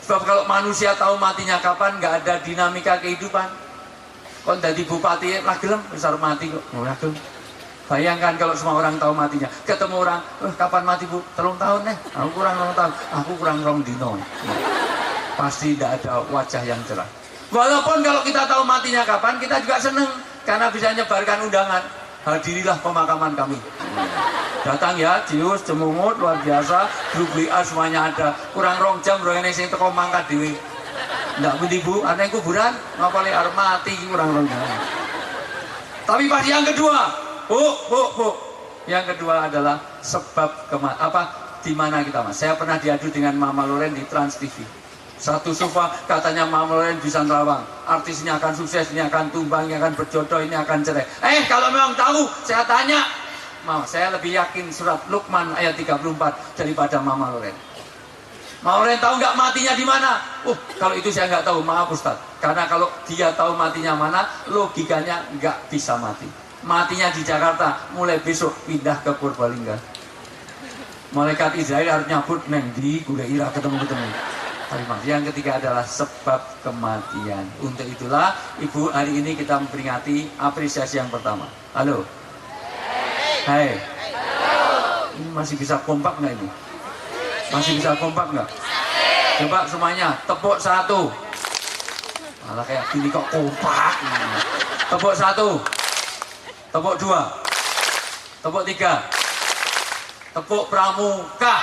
Sebab kalau manusia tahu matinya kapan, nggak ada dinamika kehidupan. Kok jadi bupati lah gelem, besar mati kok. Bayangkan kalau semua orang tahu matinya. Ketemu orang, kapan mati bu? 3 tahun nih. Aku kurang 2 tahun. Aku kurang 2 dino. Pasti tidak ada wajah yang cerah. Walaupun kalau kita tahu matinya kapan, kita juga seneng karena bisa nyebarkan undangan. Hadirilah pemakaman kami. Datang ya, Jius, Cemungut, luar biasa. Grup WA semuanya ada. Kurang 2 jam, roh ini sing teko mangkat dewi. Nggak pundi bu, ada yang kuburan, ngapalin arep mati kurang 2 jam. Tapi pas yang kedua, bu. Yang kedua adalah sebab di mana kita mas? Saya pernah diadu dengan Mama Loren di Trans TV. Satu sofa katanya Mama Loren bisa nerawang. Artis ini akan sukses, ini akan tumbang, ini akan berjodoh, ini akan cerai. Kalau memang tahu, saya tanya. Mama, saya lebih yakin surat Luqman ayat 34 daripada Mama Loren. Mama Loren tahu nggak matinya di mana? Kalau itu saya nggak tahu, maaf Ustaz. Karena kalau dia tahu matinya mana, logikanya nggak bisa mati. Matinya di Jakarta, mulai besok pindah ke Purbalingga. Malaikat Israel harus nyabut neng di Kudaira ketemu. Yang ketiga adalah sebab kematian. Untuk itulah Ibu hari ini kita memperingati apresiasi yang pertama. Halo. Hai. Ini masih bisa kompak nggak ini? Masih bisa kompak nggak? Coba semuanya tepuk 1. Malah kayak gini kok kompak. Tepuk 1. Tepuk 2. Tepuk 3. Tepuk pramuka.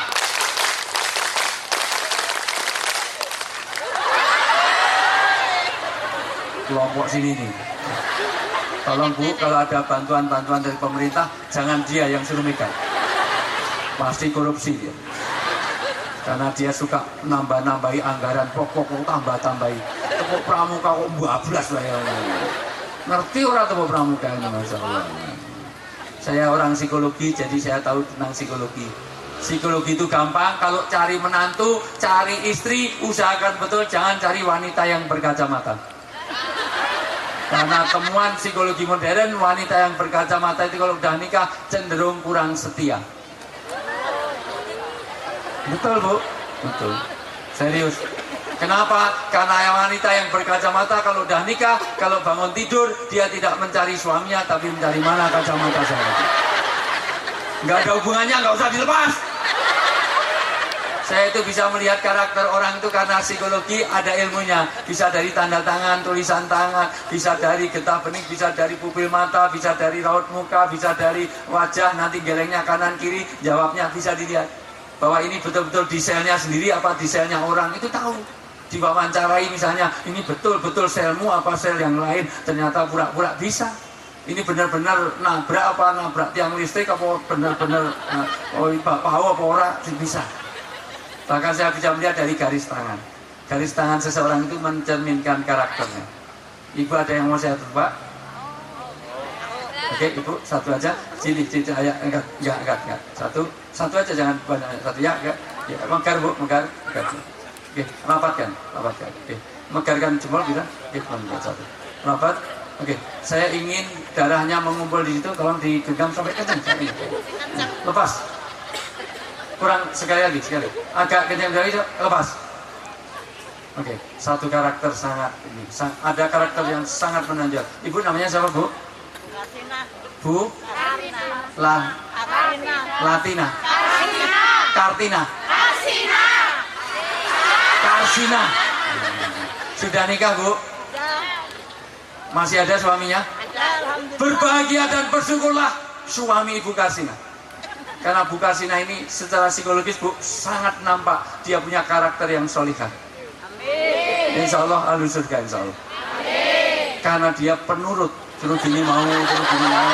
Kelompok sini nih. Tolong Bu, kalau ada bantuan-bantuan dari pemerintah, jangan dia yang suruh megang. Pasti korupsi dia. Karena dia suka nambah-nambahi anggaran pokok, tambah-tambahi. Tepuk pramuka kok bablas lah ya. Ngerti orang tepuk pramuka ini Masya Allah. Saya orang psikologi, jadi saya tahu tentang psikologi. Psikologi itu gampang, kalau cari menantu, cari istri, usahakan betul jangan cari wanita yang berkacamata. Karena temuan psikologi modern, wanita yang berkacamata itu kalau udah nikah cenderung kurang setia. Betul Bu? Betul. Serius. Kenapa? Karena wanita yang berkacamata kalau udah nikah, kalau bangun tidur, dia tidak mencari suaminya, tapi mencari mana kacamata saya. Nggak ada hubungannya, nggak usah dilepas. Saya itu bisa melihat karakter orang itu karena psikologi ada ilmunya. Bisa dari tanda tangan, tulisan tangan, bisa dari getah bening, bisa dari pupil mata, bisa dari raut muka, bisa dari wajah, nanti gelengnya kanan kiri, jawabnya bisa dilihat. Bahwa ini betul-betul di selnya sendiri apa di selnya orang, itu tahu. Diwawancarai misalnya, ini betul-betul selmu apa sel yang lain, ternyata pura-pura bisa. Ini benar-benar nabrak tiang listrik apa benar-benar tahu apa ora bisa. Bahkan saya bisa melihat dari garis tangan. Garis tangan seseorang itu mencerminkan karakternya. Ibu ada yang mau saya tebak? Oke, Ibu, satu aja. Sini, ya, enggak. Satu aja, jangan banyak. Satu ya, enggak. Ya, megar Bu, megar. Oke, rapatkan. Oke, megarkan jempol bisa. Oke, satu. Rapat. Oke, saya ingin darahnya mengumpul di situ, tolong digenggam sampai kencang. Lepas. Kurang sekali lagi. Agak kencang dari itu, lepas. Oke, satu karakter sangat ini. Ada karakter yang sangat menonjol. Ibu namanya siapa, Bu? Bu? Latina. Kartina. Karsina. Sudah nikah, Bu? Masih ada suaminya? Berbahagia dan bersyukurlah suami Ibu Karsina. Karena Bu Karsina ini secara psikologis Bu sangat nampak dia punya karakter yang solihah. Insya Allah ahlu surga, insya Allah. Karena dia penurut, suruh gini mau, suruh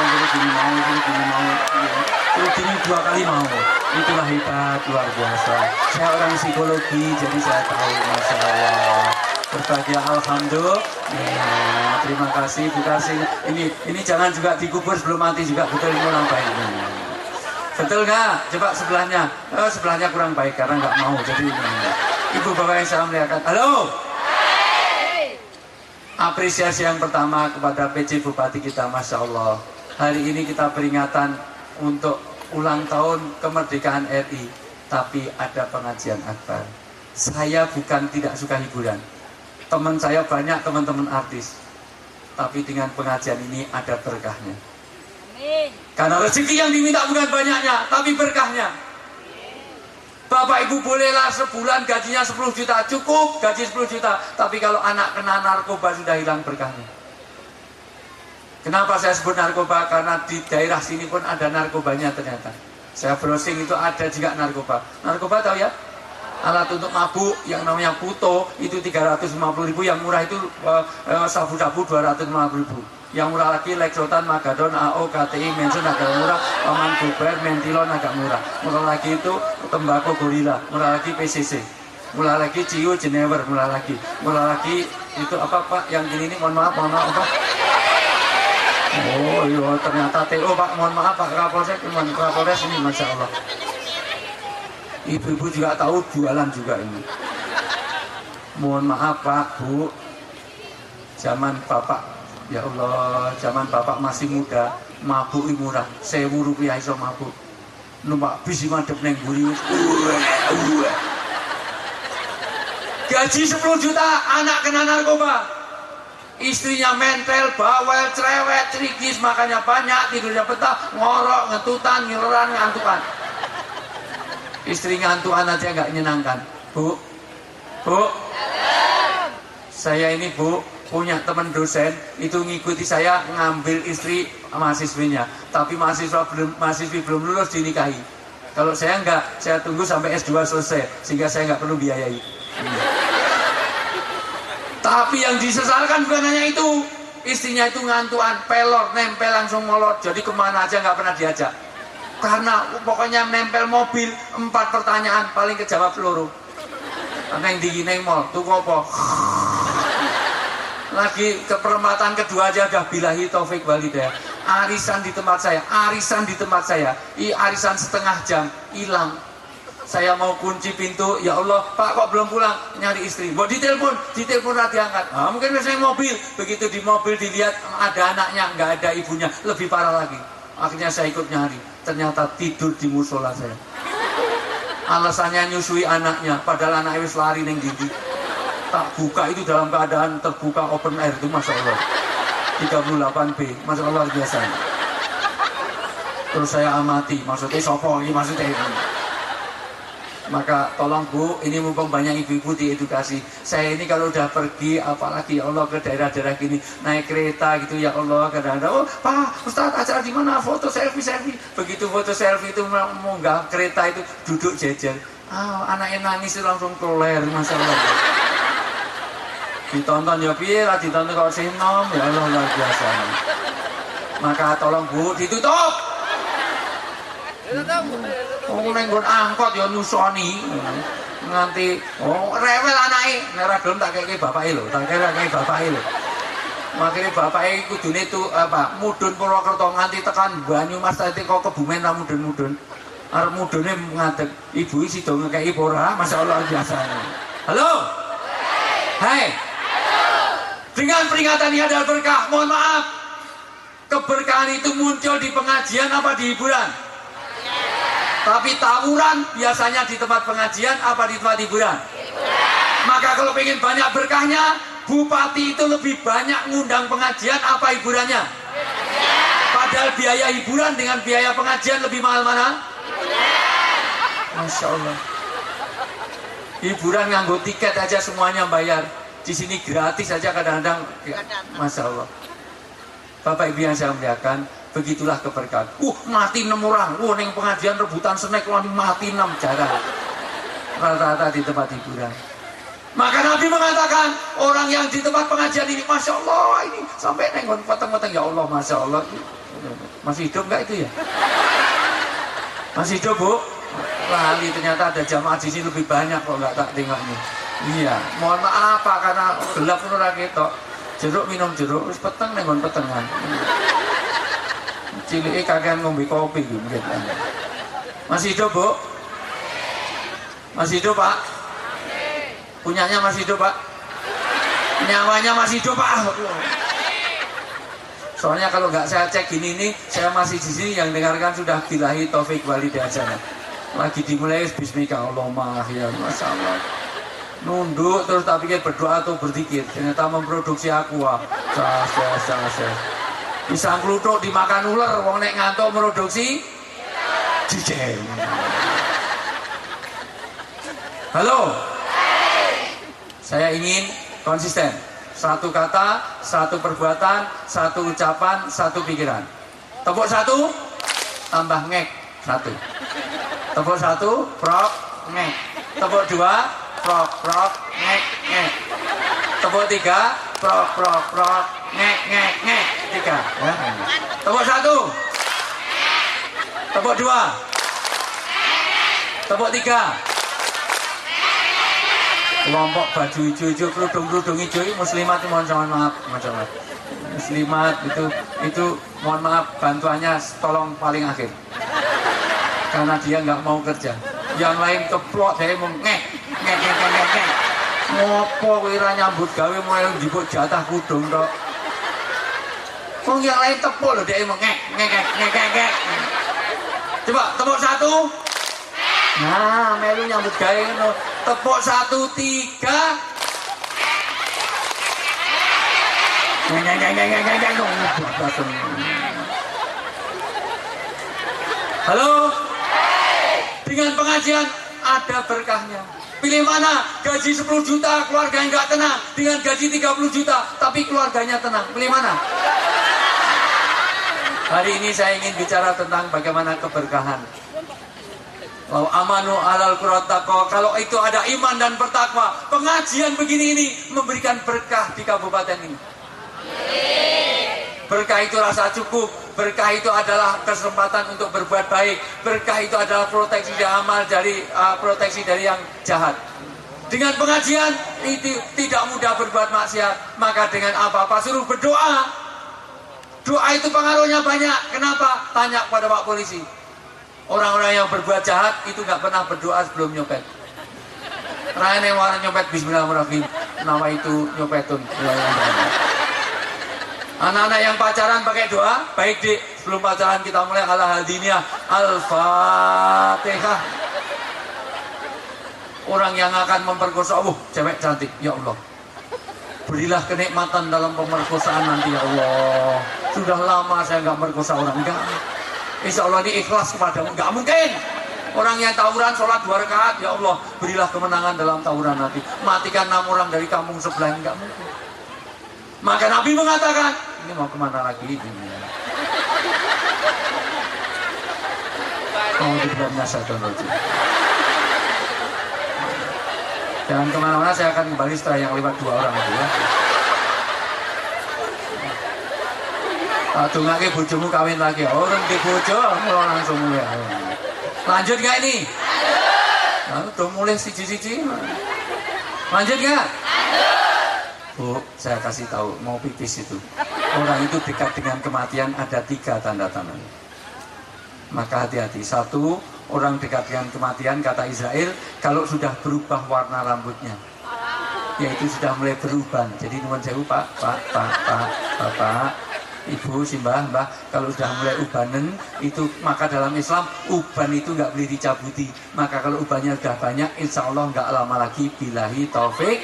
gini 2 kali mau. Itulah hebat, luar biasa. Saya orang psikologi, jadi saya tahu, Masya Allah. Berbahagia, alhamdulillah. Terima kasih Bu Karsina. Ini jangan juga dikubur sebelum mati juga, betul ini orang baik. Betul nggak? Coba sebelahnya. Sebelahnya kurang baik karena nggak mau. Jadi Ibu Bapak yang saya muliakan. Halo. Apresiasi yang pertama kepada PJ Bupati kita, Masya Allah. Hari ini kita peringatan untuk ulang tahun kemerdekaan RI, tapi ada pengajian akbar. Saya bukan tidak suka hiburan. Teman saya banyak, teman-teman artis. Tapi dengan pengajian ini ada berkahnya. Amin. Karena rezeki yang diminta bukan banyaknya, tapi berkahnya. Bapak ibu bolehlah sebulan gajinya 10 juta, cukup gaji 10 juta. Tapi kalau anak kena narkoba sudah hilang berkahnya. Kenapa saya sebut narkoba? Karena di daerah sini pun ada narkobanya ternyata. Saya browsing itu ada juga narkoba. Narkoba tahu ya? Alat untuk mabuk yang namanya puto itu 350.000, yang murah itu sabu-sabu 250.000. Yang murah lagi Lexotan, Magadon, AO, KTI, Mensun agak murah, Paman Gober, Mentilon agak murah. Murah lagi itu tembakau gorila, murah lagi PCC, murah lagi Ciu, Jenever, murah lagi itu apa Pak yang gini ini, mohon maaf Pak. Oh iya ternyata TO Pak, mohon maaf Pak Kapolres ini, Masya Allah. Ibu-ibu juga tahu jualan juga ini. Mohon maaf Pak, Bu, zaman Bapak, ya Allah, zaman Bapak masih muda, mabuk murah, 1.000 rupiah iso mabuk. Numpak bis madhep neng buri. Gaji 10 juta, anak kena narkoba. Istrinya mentel, bawel, cerewet, cerigis, makannya banyak, tidurnya betah, ngorok, ngetutan, ngileran, ngantukan. Istri ngantukan aja nggak nyenangkan. Bu, saya ini Bu punya teman dosen itu ngikuti saya ngambil istri mahasiswinya, tapi mahasiswi belum lulus dinikahi. Kalau saya enggak, saya tunggu sampai S2 selesai sehingga saya nggak perlu biayai. Tapi yang disesalkan bukan hanya itu, istrinya itu ngantuan, pelor, nempel langsung molot, jadi kemana aja nggak pernah diajak. Karena pokoknya nempel mobil 4 pertanyaan paling kejawab peluru. Neng di neng mall tuh apa? Lagi ke perempatan kedua aja udah bilahi taufik walidayah. Arisan di tempat saya, arisan setengah jam hilang. Saya mau kunci pintu, ya Allah Pak kok belum pulang, nyari istri. Mau ditelepon nanti angkat. Mungkin biasanya mobil, begitu di mobil dilihat ada anaknya, nggak ada ibunya, lebih parah lagi. Akhirnya saya ikut nyari, ternyata tidur di musola saya. Alasannya nyusui anaknya, padahal anaknya wis lari neng gigi. Tak buka itu dalam keadaan terbuka open air itu, Masya Allah 38B, Masya Allah luar biasa. Terus saya amati, maksudnya sopo ini, maksudnya ini. Maka tolong Bu, ini mumpung banyak ibu-ibu diedukasi. Saya ini kalau udah pergi, apalagi ya Allah ke daerah-daerah gini, naik kereta gitu ya Allah, kadang-kadang, oh Pak Ustadz acara di mana? Foto selfie. Begitu foto selfie itu munggah kereta itu duduk jejer. Anaknya nangis itu langsung keler, Masya Allah. Ditonton ya piye lah, ditonton kalau sinom, ya Allah luar biasa. Maka tolong Bu, ditutup. Oh nenggon angkot ya nyusoni nganti rewel anake nek ora gelem tak keke bapake lho, makane bapake kudune itu mudhun Purwokerto nganti tekan Banyumas tadi kok Kebumen ra mudhun arep mudhune ngadeg ibu iki sida ngekeki ora, masyaallah biasa. Halo hai dengan peringatan ini adalah berkah. Mohon maaf, keberkahan itu muncul di pengajian apa di hiburan? Tapi tawuran biasanya di tempat pengajian apa di tempat hiburan? Maka kalau pengen banyak berkahnya, bupati itu lebih banyak ngundang pengajian apa hiburannya? Padahal biaya hiburan dengan biaya pengajian lebih mahal mana? Masya Allah. Hiburan nganggo tiket aja semuanya bayar. Di sini gratis aja kadang-kadang. Masya Allah. Bapak Ibu yang saya muliakan, begitulah keberkahan. Mati 6 orang. Neng pengajian rebutan snack mati 6 jarang. Rata-rata di tempat hiburan. Maka Nabi mengatakan orang yang di tempat pengajian ini, Masya Allah ini sampai nenggon potong-potong, ya Allah Masya Allah. Masih hidup nggak itu ya? Masih hidup Bu? Lali ternyata ada jamaah di sini lebih banyak kok nggak tak tengoknya. Iya, mohon maaf Pak karena gelap pun ora ketok. Jeruk minum jeruk, wis peteng nenggon petengan. Cilike kakean ngombe kopi gitu mungkin. Masih hidup Bu? Masih hidup Pak? Punyanya masih hidup Pak? Nyawanya masih hidup Pak? Soalnya kalau nggak saya cek gini nih, saya masih di sini yang dengarkan sudah bilahi taufik walidayah. Lagi dimulai bismika Allahumma ya Masya Allah. Nunduk terus tak pikir berdoa atau berzikir. Ternyata memproduksi aqua. Pisang kluthuk dimakan ular, wong nek ngantuk produksi jijeng. Halo. Saya ingin konsisten. Satu kata, satu perbuatan, satu ucapan, satu pikiran. Tepuk satu, tambah ngek satu. Tepuk satu, prok, ngek. Tepuk dua, prok, prok, ngek, ngek. Tepuk tiga, prok, prok, prok, ngek, ngek, ngek. Tiga. Ya. Tepuk satu. Tepuk dua. Tepuk tiga. Kelompok baju hijau-hijau, kerudung-kerudung hijau, muslimat mohon maaf, muslimat itu mohon maaf, bantuannya tolong paling akhir karena dia nggak mau kerja. Yang lain keplok, saya mau ngek ngopo kira nyambut gawe mulai jibut jatah kudung dok. Kok yang lain tepuk loh, dia mau ngek. Coba tepuk satu. Nah, melu nyambut gawe no. Tepuk satu, tiga. Halo. Dengan pengajian ada berkahnya. Pilih mana? Gaji 10 juta, keluarganya nggak tenang. Dengan gaji 30 juta, tapi keluarganya tenang. Pilih mana? Hari ini saya ingin bicara tentang bagaimana keberkahan. Amanu alal qur'ataqwa. Kalau itu ada iman dan bertakwa, pengajian begini ini memberikan berkah di kabupaten ini. Berkah itu rasa cukup. Berkah itu adalah kesempatan untuk berbuat baik. Berkah itu adalah proteksi dari amal, proteksi dari yang jahat. Dengan pengajian itu tidak mudah berbuat maksiat. Maka dengan apa-apa suruh berdoa. Doa itu pengaruhnya banyak. Kenapa? Tanya kepada Pak Polisi. Orang-orang yang berbuat jahat itu nggak pernah berdoa sebelum nyopet. Raya yang warna nyopet bismillahirrahmanirrahim. Nama itu nyopetun. Anak-anak yang pacaran pakai doa. Baik dik, sebelum pacaran kita mulai ala hadiniyah Al-Fatihah. Orang yang akan memperkosa, cewek cantik, ya Allah, berilah kenikmatan dalam pemerkosaan nanti ya Allah. Sudah lama saya nggak merkosa orang, enggak. Insya Allah ini ikhlas kepadamu. Nggak mungkin. Orang yang tawuran sholat 2 rakaat, ya Allah berilah kemenangan dalam tawuran nanti. Matikan 6 orang dari kampung sebelah, nggak mungkin. Maka Nabi mengatakan, ini mau kemana lagi ini? Jangan kemana-mana, saya akan kembali setelah yang lewat 2 orang itu ya. Dungake bojomu kawin lagi. Orang di bojo langsung mulai. Lanjut gak ini? Lanjut. Udah mulai siji-siji. Lanjut gak? Bu, saya kasih tahu, mau pipis itu. Orang itu dekat dengan kematian ada 3 tanda-tanda. Maka hati-hati. 1, orang dekat dengan kematian, kata Israel, kalau sudah berubah warna rambutnya, yaitu sudah mulai berubah. Jadi nuwun sewu Pak, Bapak, Ibu, Simbah, Mbah, kalau sudah mulai ubanen itu, maka dalam Islam uban itu nggak boleh dicabuti. Maka kalau ubannya sudah banyak, insya Allah nggak lama lagi billahi taufik.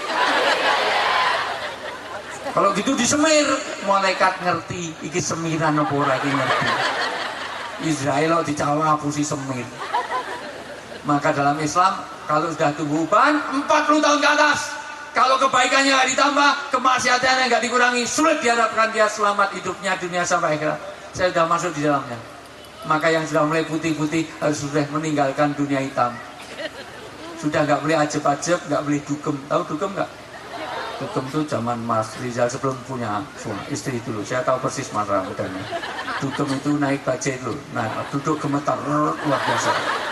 Kalau gitu disemir, malaikat ngerti iki semiran apa ora iki ngerti. Israel dicawa pusi semir. Maka dalam Islam kalau sudah tumbuh uban 40 tahun ke atas, kalau kebaikannya nggak ditambah, kemaksiatannya nggak dikurangi, sulit diharapkan dia selamat hidupnya dunia sampai akhirat. Saya sudah masuk di dalamnya. Maka yang sudah mulai putih-putih harus sudah meninggalkan dunia hitam. Sudah nggak boleh ajeb-ajeb, nggak boleh dugem. Tahu dugem nggak? Dugem itu zaman Mas Rizal sebelum punya istri dulu. Saya tahu persis masa mudanya. Dugem itu naik bajai dulu. Nah, duduk gemetar, luar biasa.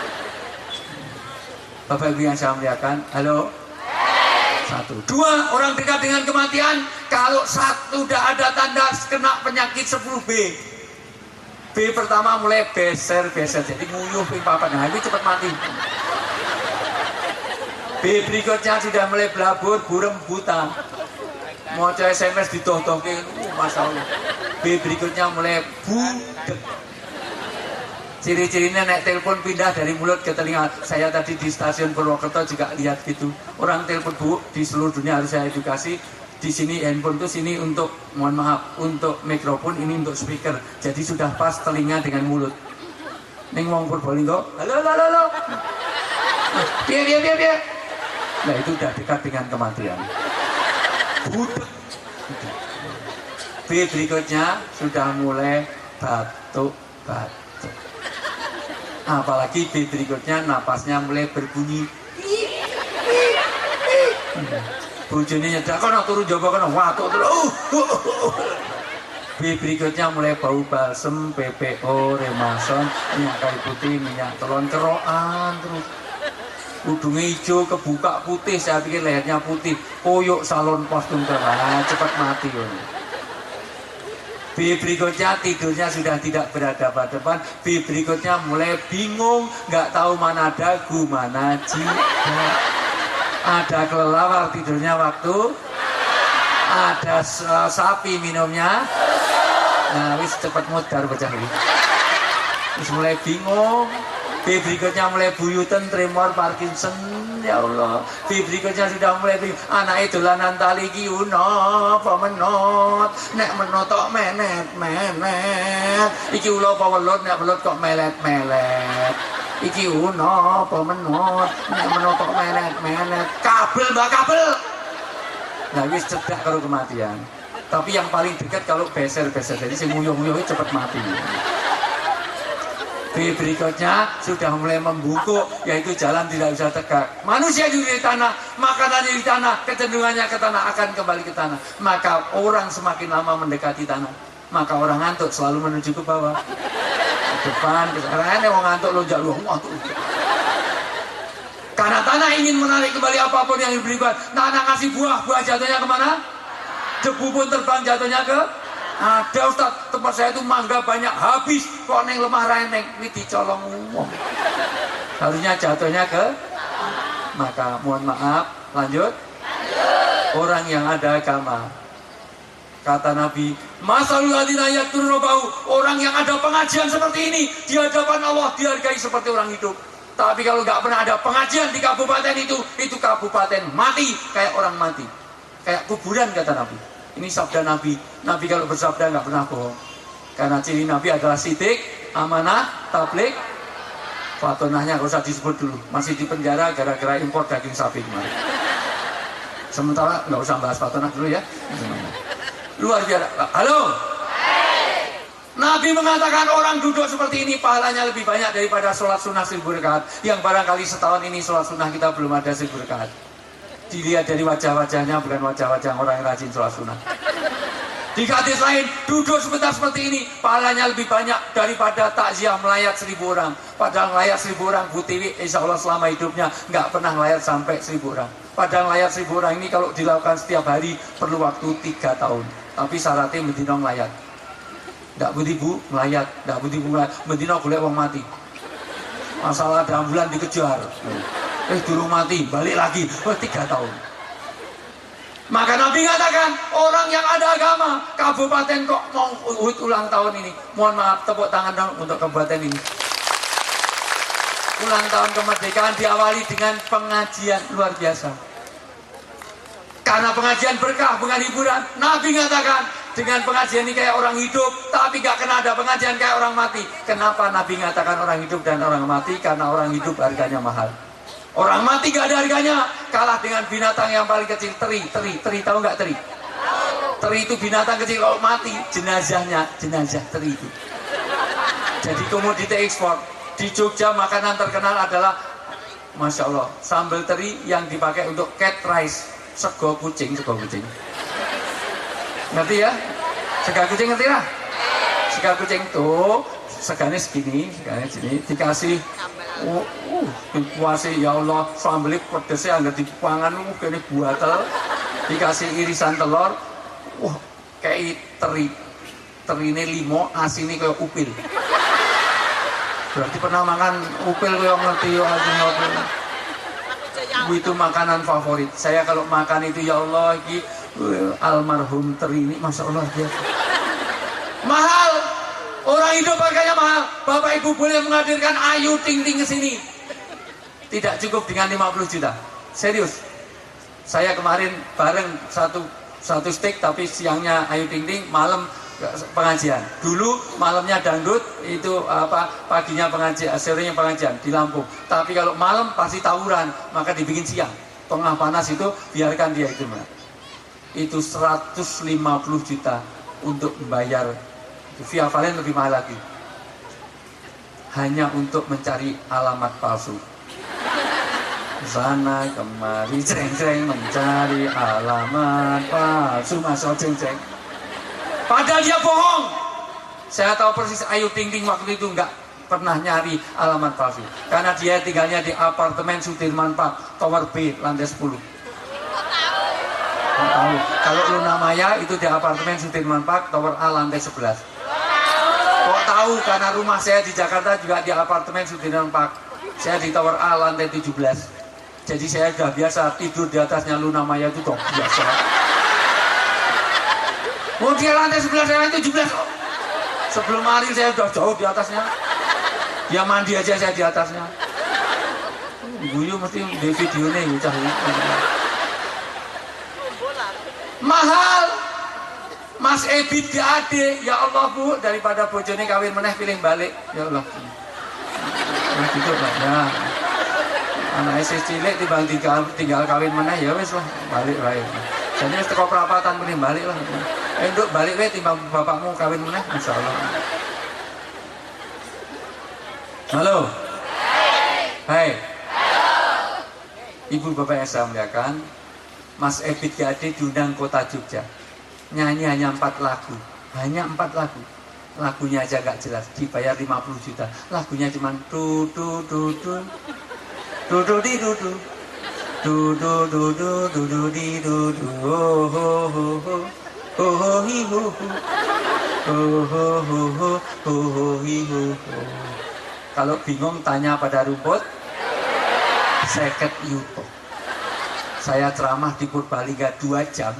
Bapak Ibu yang saya muliakan, halo. 1, 2, orang dekat dengan kematian, kalau sudah ada tanda kena penyakit 10B. B pertama mulai beser, jadi nguyuh ping papat, nah ini cepat mati. B berikutnya sudah mulai belabur, burem, buta. Mau SMS ditoh-tohke, masalah. B berikutnya mulai budek. Ciri-cirinya nek telepon pindah dari mulut ke telinga. Saya tadi di stasiun Purwokerto juga lihat gitu. Orang telepon Bu di seluruh dunia harus saya edukasi. Di sini handphone tuh sini untuk, mohon maaf, untuk mikrofon, ini untuk speaker. Jadi sudah pas telinga dengan mulut. Ning wong Purbolinggo, halo halo halo. Biar. Nah itu udah dekat dengan kematian. Budak. B berikutnya sudah mulai batuk-batuk. Apalagi B berikutnya napasnya mulai berbunyi. Bojone nyedak kono turu jaba kono watuk terus. B berikutnya mulai bau balsem, PPO, remason, minyak kayu putih, minyak telon, kerokan terus. Udungnya hijau, kebuka putih, saya pikir lehernya putih. Koyok salon kostum terang, cepat mati. B berikutnya tidurnya sudah tidak berhadapan-hadapan. B berikutnya mulai bingung, nggak tahu mana dagu, mana jihad. Ada kelelawar tidurnya waktu, ada sapi minumnya. Nah, wis cepat mudar bocah ini. Wis mulai bingung. B berikutnya mulai buyutan, tremor, Parkinson, ya Allah. B berikutnya sudah mulai bingung. Anak dolanan tali ki apa menot. Nek menot kok menet. Iki ulo apa welut, nek welut kok melet. Iki apa menot. Nek menot kok menet. Kabel, Mbak, kabel. Nah, wis cedak karo kematian. Tapi yang paling dekat kalau beser-beser. Jadi si nguyuh-nguyuh cepat mati. B berikutnya sudah mulai membungkuk, yaitu jalan tidak bisa tegak. Manusia juga di tanah, makanannya di tanah, kecenderungannya ke tanah, akan kembali ke tanah. Maka orang semakin lama mendekati tanah, maka orang ngantuk selalu menuju ke bawah, ke depan, ke sana. Orang ngantuk lonjak lu ngantuk. Karena tanah ingin menarik kembali apapun yang diberikan. Tanah ngasih buah jatuhnya kemana? Debu pun terbang jatuhnya ke. Ada Ustaz, tempat saya itu mangga banyak habis, kok neng lemah reneng, ini dicolong umum. Harusnya jatuhnya ke, maka mohon maaf, lanjut. Orang yang ada agama, kata Nabi, masalul ladzina yaktuluna bau, orang yang ada pengajian seperti ini di hadapan Allah dihargai seperti orang hidup. Tapi kalau nggak pernah ada pengajian di kabupaten itu kabupaten mati, kayak orang mati, kayak kuburan, kata Nabi. Ini sabda Nabi. Nabi kalau bersabda nggak pernah bohong. Karena ciri Nabi adalah sidik, amanah, tablik. Fatonahnya nggak usah disebut dulu. Masih di penjara gara-gara impor daging sapi kemarin. Sementara nggak usah bahas fatonah dulu ya. Luar biasa. Halo. Nabi mengatakan orang duduk seperti ini pahalanya lebih banyak daripada sholat sunnah 1000 rakaat. Yang barangkali setahun ini sholat sunnah kita belum ada 1000 rakaat. Dilihat dari wajah-wajahnya, bukan wajah-wajah orang yang rajin sholat sunnah. Di hadis lain, duduk sebentar seperti ini pahalanya lebih banyak daripada takziah melayat 1000 orang. Padahal melayat 1000 orang Bu Tiwi insya Allah selama hidupnya nggak pernah melayat sampai 1000 orang. Padahal melayat 1000 orang ini kalau dilakukan setiap hari perlu waktu 3 tahun. Tapi syaratnya mendino melayat. Nggak budi Bu melayat, nggak budi Bu melayat, mendino boleh wong mati. Masalah ada ambulan dikejar. Durung mati, balik lagi, 3 tahun. Maka Nabi katakan, orang yang ada agama, kabupaten kok mau ulang tahun ini. Mohon maaf, tepuk tangan dong untuk kabupaten ini. Ulang tahun kemerdekaan diawali dengan pengajian luar biasa. Karena pengajian berkah, bukan hiburan. Nabi katakan, dengan pengajian ini kayak orang hidup, tapi gak kena ada pengajian kayak orang mati. Kenapa Nabi katakan orang hidup dan orang mati? Karena orang hidup harganya mahal. Orang mati gak ada harganya, kalah dengan binatang yang paling kecil, teri, tahu nggak teri? Teri itu binatang kecil, kalau mati jenazah teri itu. Jadi komoditi ekspor. Di Jogja makanan terkenal adalah, Masya Allah, sambal teri yang dipakai untuk cat rice, sego kucing. Ngerti ya? Sega kucing ngerti lah? Sega kucing tuh, segane segini, dikasih puasi, ya Allah, sambelnya pedesnya anggar dipangan, kene buatel, dikasih irisan telur, kayak terine 5, asinnya kayak upil. Berarti pernah makan upil kayak ngerti ya, itu makanan favorit. Saya kalau makan itu, ya Allah, almarhum teri ini, Masya Allah, dia mahal. Orang hidup harganya mahal. Bapak Ibu boleh menghadirkan Ayu Ting Ting ke sini. Tidak cukup dengan 50 juta. Serius. Saya kemarin bareng satu stick, tapi siangnya Ayu Ting Ting, malam pengajian. Dulu malamnya dangdut, itu paginya pengajian, sorenya pengajian di Lampung. Tapi kalau malam pasti tawuran, maka dibikin siang. Tengah panas itu biarkan dia itu, Mbak. Itu 150 juta untuk membayar. Via Valen lebih mahal lagi. Hanya untuk mencari alamat palsu. Sana kemari ceng-ceng mencari alamat palsu, masuk ceng-ceng. Padahal dia bohong. Saya tahu persis Ayu Ting Ting waktu itu nggak pernah nyari alamat palsu. Karena dia tinggalnya di apartemen Sudirman Park, Tower B, lantai 10. Tahu. Kalau Luna Maya itu di apartemen Sudirman Park, Tower A, lantai 11. Kok tahu? Karena rumah saya di Jakarta juga di apartemen Sudirman Park. Saya di Tower A, lantai 17. Jadi saya sudah biasa tidur di atasnya Luna Maya itu dong, biasa. Oh dia lantai 11, saya lantai 17. Sebelum hari saya sudah jauh di atasnya. Dia mandi aja saya di atasnya. Guyu mesti di videonya gitu. Mahal. Mas Ebit GAD, ya Allah Bu, daripada bojone kawin meneh pilih balik, ya Allah. Nah gitu Pak, ya. Anak istri cilik tinggal kawin meneh, ya wis lah, balik wae. Jadi wis teko perapatan pilih balik lah. Nduk balik wae timbang bapakmu kawin meneh, insyaallah. Halo. Hai. Ibu Bapak yang saya muliakan, Mas Ebit GAD diundang Kota Jogja. Nyanyi hanya 4 lagu, hanya 4 lagu. Lagunya aja gak jelas, dibayar 50 juta. Lagunya cuma du du du du du du di du du du du du du du du di du du ho ho ho ho ho ho hi ho ho ho ho ho ho ho ho hi ho ho. Kalau bingung tanya pada rumput, seket yuto. Saya ceramah di Purbalingga 2 jam.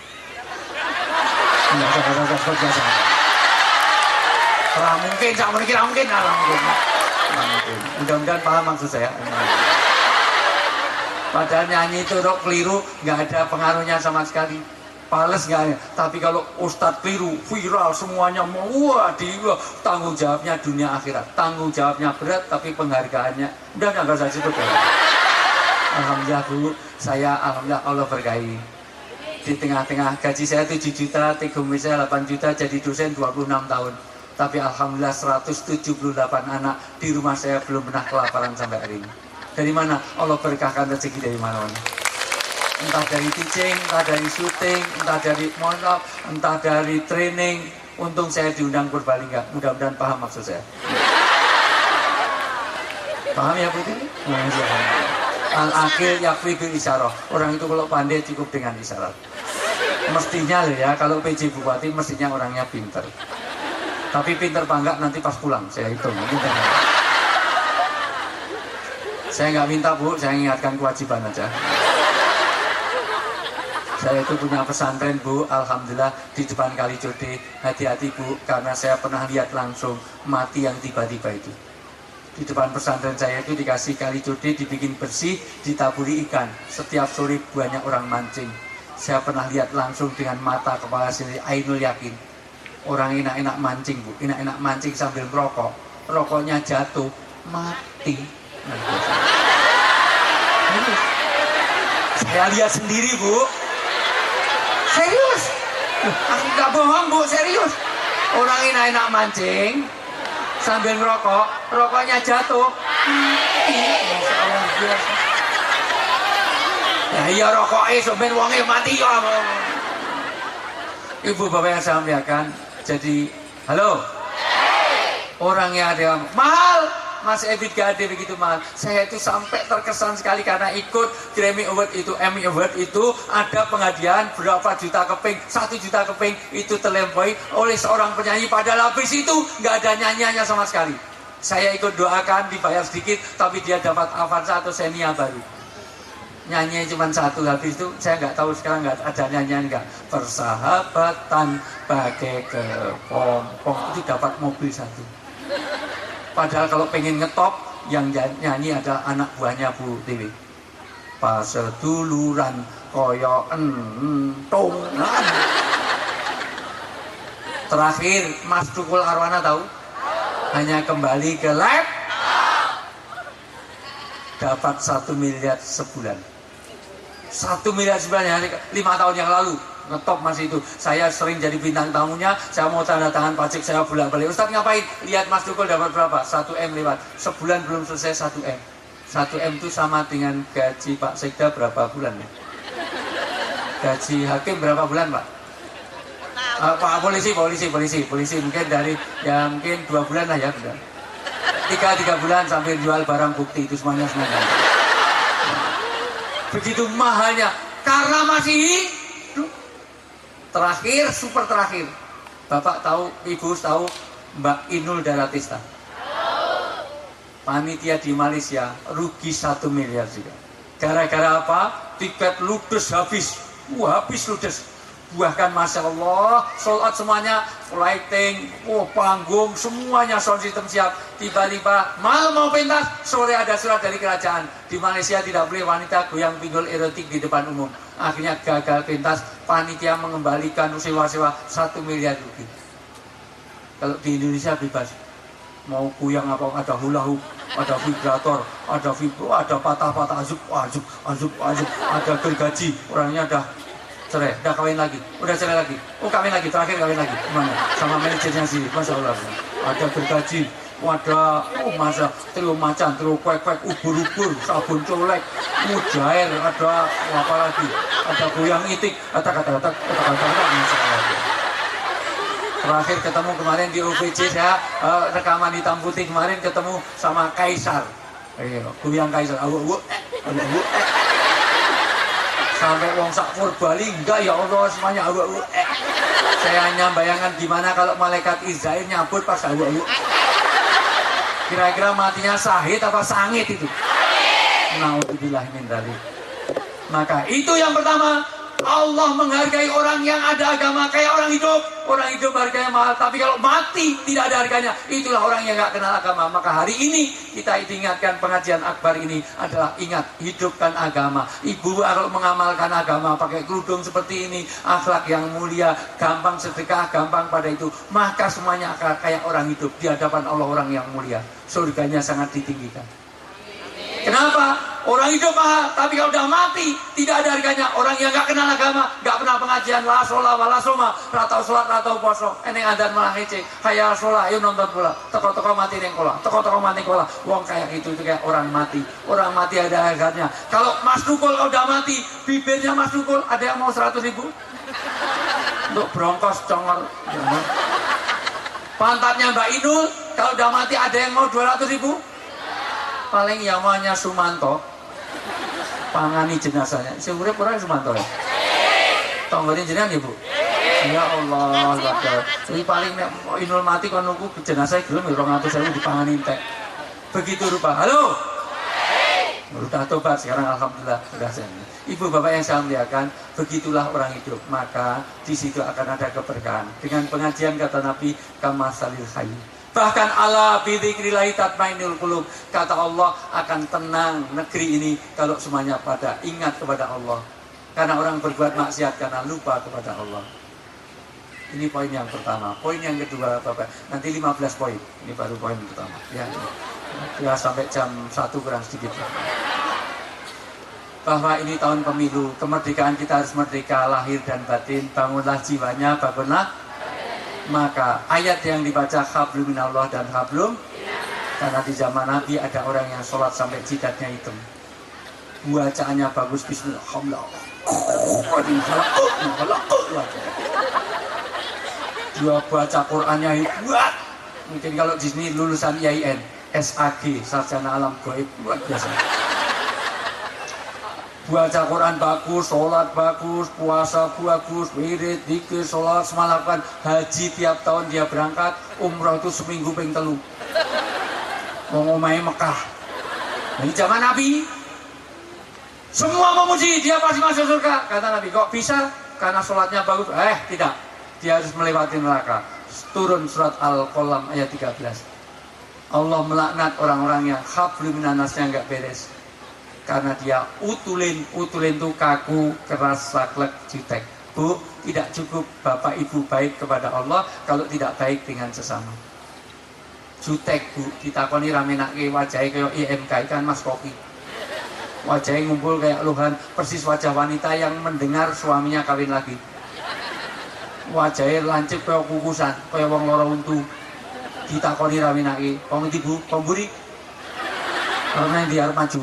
Ora mungkin, sak mriki ora mungkin, ora mungkin. Mudah-mudahan paham maksud saya. Padahal nyanyi itu rok keliru, nggak ada pengaruhnya sama sekali. Pales nggak ada. Tapi kalau ustadz keliru, viral semuanya mau, wah tanggung jawabnya dunia akhirat. Tanggung jawabnya berat, tapi penghargaannya udah nggak usah sebut ya. Alhamdulillah Bu, saya alhamdulillah Allah berkahi. Di tengah-tengah gaji saya 7 juta, tinggal saya 8 juta, jadi dosen 26 tahun. Tapi alhamdulillah 178 anak di rumah saya belum pernah kelaparan sampai hari ini. Dari mana? Allah berkahkan rezeki dari mana-mana. Entah dari teaching, entah dari syuting, entah dari monop, entah dari training. Untung saya diundang Purbalingga. Mudah-mudahan paham maksud saya. Paham ya Putri? Al-akhir yakfi bil isyarah. Orang itu kalau pandai cukup dengan isyarat. Mestinya loh ya, kalau PJ Bupati mestinya orangnya pinter. Tapi pinter apa nanti pas pulang, saya hitung. Saya nggak minta Bu, saya ingatkan kewajiban aja. Saya itu punya pesantren Bu, alhamdulillah di depan Kalijode. Hati-hati Bu, karena saya pernah lihat langsung mati yang tiba-tiba itu. Di depan pesantren saya itu dikasih Kalijode, dibikin bersih, ditaburi ikan. Setiap sore banyak orang mancing. Saya pernah lihat langsung dengan mata kepala sendiri, ainul yakin. Orang enak-enak mancing Bu, enak-enak mancing sambil merokok. Rokoknya jatuh, mati. Saya lihat sendiri Bu. Serius? Aku gak bohong Bu, serius. Orang enak-enak mancing sambil merokok, rokoknya jatuh, mati. Masya Allah biasa. Ya iya rokoknya sambil wongnya mati ya. Ibu Bapak yang saya muliakan, jadi halo. Orangnya ada yang mahal. Mas Ebit GAD begitu mahal. Saya itu sampai terkesan sekali karena ikut Grammy Award itu, Emmy Award itu ada penghadiahan berapa juta keping, 1 juta keping itu terlempoi oleh seorang penyanyi. Padahal habis itu nggak ada nyanyiannya sama sekali. Saya ikut doakan dibayar sedikit, tapi dia dapat Avanza atau Xenia baru. nyanyi cuma satu, habis itu saya nggak tahu sekarang nggak ada nyanyian nggak. Persahabatan bagai kepompong, itu dapat mobil satu. Padahal kalau pengen ngetop, yang nyanyi ada anak buahnya Bu Dewi. Paseduluran koyo entung. Terakhir Mas Tukul Arwana tahu? Hanya kembali ke lab, dapat 1 miliar sebulan. 1 miliar sebulan ya, 5 tahun yang lalu ngetop masih itu. Saya sering jadi bintang tamunya, saya mau tanda tangan pajak, saya bolak-balik. Ustadz ngapain? Lihat Mas Tukul dapat berapa? 1 M lewat. Sebulan belum selesai 1 M. 1 M itu sama dengan gaji Pak Sekda berapa bulan ya? Gaji hakim berapa bulan Pak? Pak polisi mungkin dari ya mungkin 2 bulan lah ya, benar. 3 bulan sambil jual barang bukti itu semuanya. Begitu mahalnya karena masih hidup. Terakhir, super terakhir, Bapak tahu, Ibu tahu Mbak Inul Daratista? Panitia di Malaysia rugi 1 miliar juga. Gara-gara apa? Tiket ludes habis. Habis ludes. Bahkan Masya Allah, sholat semuanya, lighting, panggung, semuanya sound system siap. Tiba-tiba malam mau pentas, sore ada surat dari kerajaan. Di Malaysia tidak boleh wanita goyang pinggul erotik di depan umum. Akhirnya gagal pentas, panitia mengembalikan sewa-sewa 1 miliar rugi. Kalau di Indonesia bebas. Mau goyang apa, ada hula hoop, ada vibrator, ada vibro, ada patah-patah, azub, ada gergaji, orangnya ada cerai, udah kawin lagi, udah cerai lagi, kawin lagi, terakhir kawin lagi, gimana? Sama manajernya sih, Masya Allah. Ada gergaji, ada masa telur macan, telur kwek-kwek, ubur-ubur, sabun colek, mujair, ada apa lagi? Ada goyang itik, kata-kata, Masya Allah. Terakhir ketemu kemarin di UVC, saya rekaman hitam putih kemarin ketemu sama Kaisar, goyang Kaisar, sampai wong sak Bali enggak ya Allah semuanya saya hanya bayangkan gimana kalau malaikat Israel nyabut pas kira-kira matinya sahid apa sangit itu. Naudzubillah min dzalik. Maka itu yang pertama, Allah menghargai orang yang ada agama kayak orang hidup. Orang hidup harganya mahal, tapi kalau mati tidak ada harganya, itulah orang yang gak kenal agama. Maka hari ini kita ingatkan pengajian akbar ini adalah ingat, hidupkan agama. Ibu kalau mengamalkan agama pakai kerudung seperti ini, akhlak yang mulia, gampang sedekah, gampang pada itu, maka semuanya akan kayak orang hidup di hadapan Allah, orang yang mulia. Surganya sangat ditinggikan. Kenapa? Orang hidup mahal, tapi kalau udah mati tidak ada harganya. Orang yang gak kenal agama, gak pernah pengajian, la sholat wala soma, ratau sholat ratau poso, eneng adan malah ngece, hayal sholat, yuk nonton bola, toko-toko mati neng kola, toko-toko mati kola. Wong kayak gitu itu kayak orang mati. Orang mati ada harganya. Kalau Mas Tukul kalau udah mati, bibirnya Mas Tukul ada yang mau 100.000 untuk bronkos congor. Pantatnya Mbak Inul kalau udah mati ada yang mau 200.000. Paling yamanya Sumanto pangani jenazahnya. Seurep orang Sumanto ya? Tonggotin jenengan ya Bu? Ya Allah, jadi paling Inul mati kan nunggu jenazah belum 200.000 dipangani tek. Begitu rupa. Halo? Udah tobat sekarang alhamdulillah sudah sembuh. Ibu bapak yang saya muliakan, begitulah orang hidup. Maka di situ akan ada keberkahan. Dengan pengajian kata Nabi, kama salil hayy. Bahkan ala bidzikrillahi tatmainnul qulub. Kata Allah akan tenang negeri ini kalau semuanya pada ingat kepada Allah. Karena orang berbuat maksiat karena lupa kepada Allah. Ini poin yang pertama. Poin yang kedua Bapak, nanti 15 poin. Ini baru poin pertama. Ya sampai jam 1 kurang sedikit. Bahwa ini tahun pemilu, kemerdekaan kita harus merdeka lahir dan batin. Bangunlah jiwanya, bangunlah. Maka ayat yang dibaca hablum minallah dan hablum, karena di zaman Nabi ada orang yang sholat sampai jidatnya hitam, bacaannya bagus, bismillah, dia baca Qurannya hebat. Mungkin kalau di sini lulusan IAIN, SAG, sarjana alam gaib, luar biasa. Baca Quran bagus, sholat bagus, puasa bagus, wirid, dzikir, sholat, semua lakukan. Haji tiap tahun dia berangkat, umroh itu seminggu ping 3. Mau ngomai Mekah. Ini zaman Nabi. Semua memuji, dia pasti masuk surga. Kata Nabi, kok bisa? Karena sholatnya bagus. Tidak. Dia harus melewati neraka. Turun surat Al-Qalam ayat 13. Allah melaknat orang-orang yang hablum minannasnya nggak beres. Karena dia utulin itu kaku, keras, saklek, jutek. Bu, tidak cukup bapak ibu baik kepada Allah kalau tidak baik dengan sesama. Jutek bu, ditakoni ramenake wajahnya kayak IMK kan mas kopi. Wajahnya ngumpul kayak luhan, persis wajah wanita yang mendengar suaminya kawin lagi. Wajahnya lancip kayak kukusan, kayak wong loro untu. Ditakoni ramenake, wong ndi bu, pemburi. Karena dia harus maju.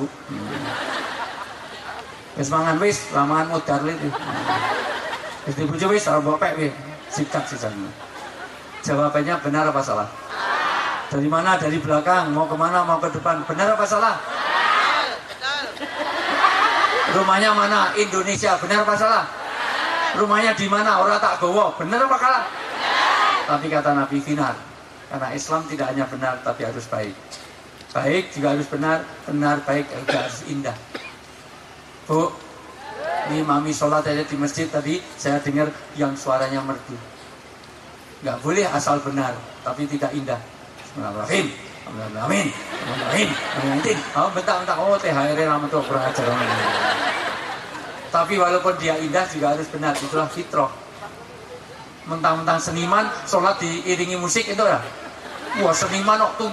Wis mangan wis, lamaan modar itu. Wis dibujuk wis, ora bopek wis. Sikat sisan. Jawabannya benar apa salah? Dari mana? Dari belakang. Mau kemana? Mau ke depan. Benar apa salah? Benar. Rumahnya mana? Indonesia. Benar apa salah? Rumahnya di mana? Orang tak gowo. Benar apa kalah? Tapi kata Nabi Finar. Karena Islam tidak hanya benar, tapi harus baik. Baik juga harus benar. Benar, baik juga harus indah. Bu, ini mami sholat aja di masjid tadi. Saya dengar yang suaranya merdu. Nggak boleh asal benar, tapi tidak indah. Bismillahirrahmanirrahim. Amin. Amin. Amin. Oh, bentar. Oh, THR lama tuh kurang ajar. Tapi walaupun dia indah juga harus benar. Itulah fitrah. Mentang-mentang seniman, sholat diiringi musik itu ya. Wah, seniman kok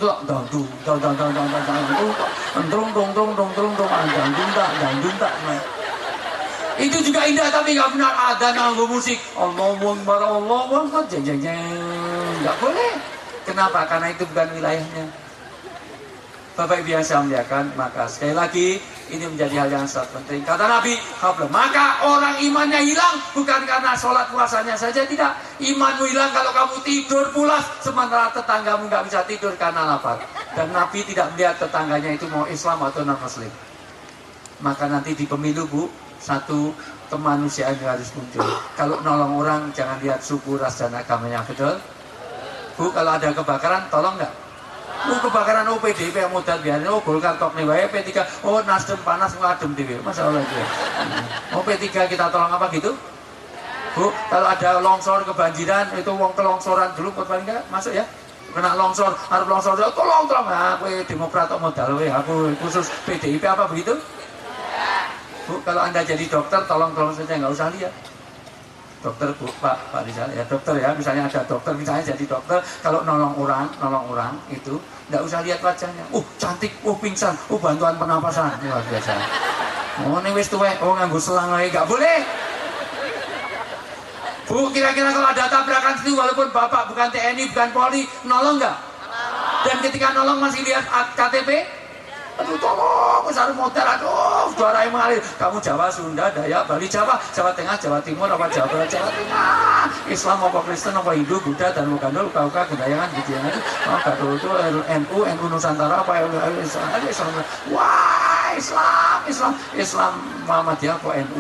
itu juga indah tapi nggak benar. Ada nanggung musik. Allahu Akbar, Allahu Akbar, jeng. Nggak boleh. Kenapa? Karena itu bukan wilayahnya. Bapak Ibu yang saya muliakan, maka sekali lagi ini menjadi hal yang sangat penting. Kata Nabi, maka orang imannya hilang bukan karena sholat puasanya saja, tidak. Imanmu hilang kalau kamu tidur pulas sementara tetanggamu nggak bisa tidur karena lapar. Dan Nabi tidak melihat tetangganya itu mau Islam atau non Muslim. Maka nanti di pemilu bu, satu kemanusiaan harus muncul. Kalau nolong orang jangan lihat suku, ras dan agamanya, betul? Bu, kalau ada kebakaran, tolong nggak? Kebakaran PDIP yang modal biarin, Golkar tok nih, P3, Nasdem panas ngadem dewe, masalah itu. P3 kita tolong apa gitu? Bu, kalau ada longsor kebanjiran, itu wong kelongsoran dulu, paling nggak masuk ya? Kena longsor, harus longsor, tolong. Aku Demokrat modal, aku khusus PDIP apa begitu? Bu, kalau Anda jadi dokter, tolong saja, nggak usah lihat. Dokter bu, Pak Rizal ya dokter ya, misalnya ada dokter misalnya jadi dokter, kalau nolong orang itu nggak usah lihat wajahnya. Cantik, pingsan, bantuan pernapasan, luar biasa. Ini wis tuwek, nganggo selang lagi, nggak boleh. Bu, kira-kira kalau ada tabrakan itu walaupun bapak bukan TNI, bukan Polri, nolong nggak? Dan ketika nolong masih lihat KTP? Aduh tolong, harus modal, aduh suara yang mengalir. Kamu Jawa, Sunda, Dayak, Bali, Jawa Tengah, Jawa Timur, apa Jawa Barat, Jawa Tengah, Islam, apa Kristen, apa Hindu, Buddha, dan Mugandul, Kauka, Gendayangan, Gijian, Gadul itu NU Nusantara, apa Islam. Wah, Islam Muhammadiyah, apa NU,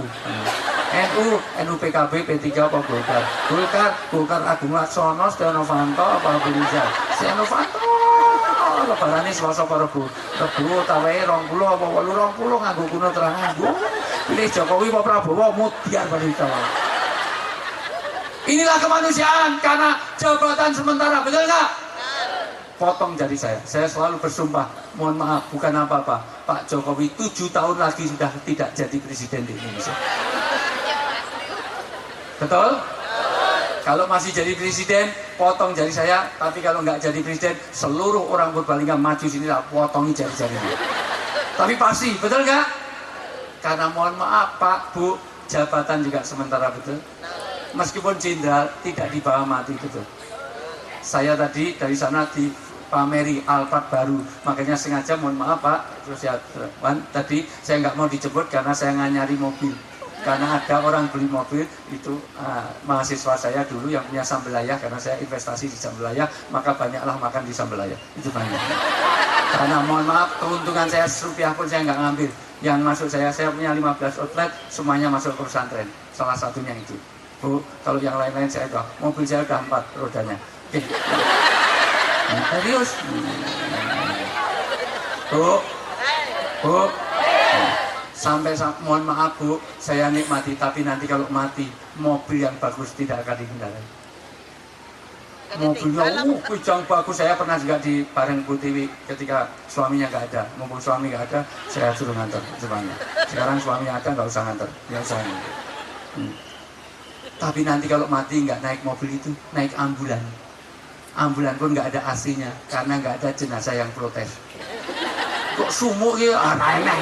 PKB, P3, apa Golkar, Agung Laksono, Setia Novanto, apa Rizal, Setia Novanto. Lebaran ini Selasa Rebu tawae 20 apa 20 nganggo kuno terang nganggo. Pilih Jokowi apa Prabowo mutiar berita. Inilah kemanusiaan karena jabatan sementara, betul nggak? Potong jadi saya selalu bersumpah, mohon maaf bukan apa-apa, Pak Jokowi 7 tahun lagi sudah tidak jadi presiden di Indonesia. Betul? Kalau masih jadi presiden, potong jari saya. Tapi kalau nggak jadi presiden, seluruh orang Purbalingga maju sini lah, potongi jari-jarinya. Tapi pasti, betul nggak? Karena mohon maaf Pak, Bu, jabatan juga sementara, betul? Meskipun jenderal tidak dibawa mati, betul? Saya tadi dari sana dipameri Alphard baru, makanya sengaja mohon maaf Pak, terus ya tadi saya nggak mau dijemput karena saya nggak nyari mobil. Karena ada orang beli mobil itu mahasiswa saya dulu yang punya Sambelayah, karena saya investasi di Sambelayah, maka banyaklah makan di Sambelayah, itu banyak. Karena mohon maaf keuntungan saya rupiah pun saya nggak ngambil. Yang masuk saya punya 15 outlet, semuanya masuk ke pesantren, salah satunya itu. Bu, kalau yang lain-lain saya udah, mobil saya udah 4 rodanya. Oke. Serius. Bu. Sampai mohon maaf Bu, saya nikmati, tapi nanti kalau mati mobil yang bagus tidak akan dikendarai. Mobilnya yang bagus. Saya pernah juga di bareng Bu Tiwi ketika suaminya nggak ada. Mumpung suami nggak ada, saya suruh nganter semuanya. Sekarang suaminya ada, nggak usah nganter, nggak usah nganter. Tapi nanti kalau mati nggak naik mobil itu, naik ambulan. Ambulan pun nggak ada AC-nya karena nggak ada jenazah yang protes. Kok sumuk ya, aneh.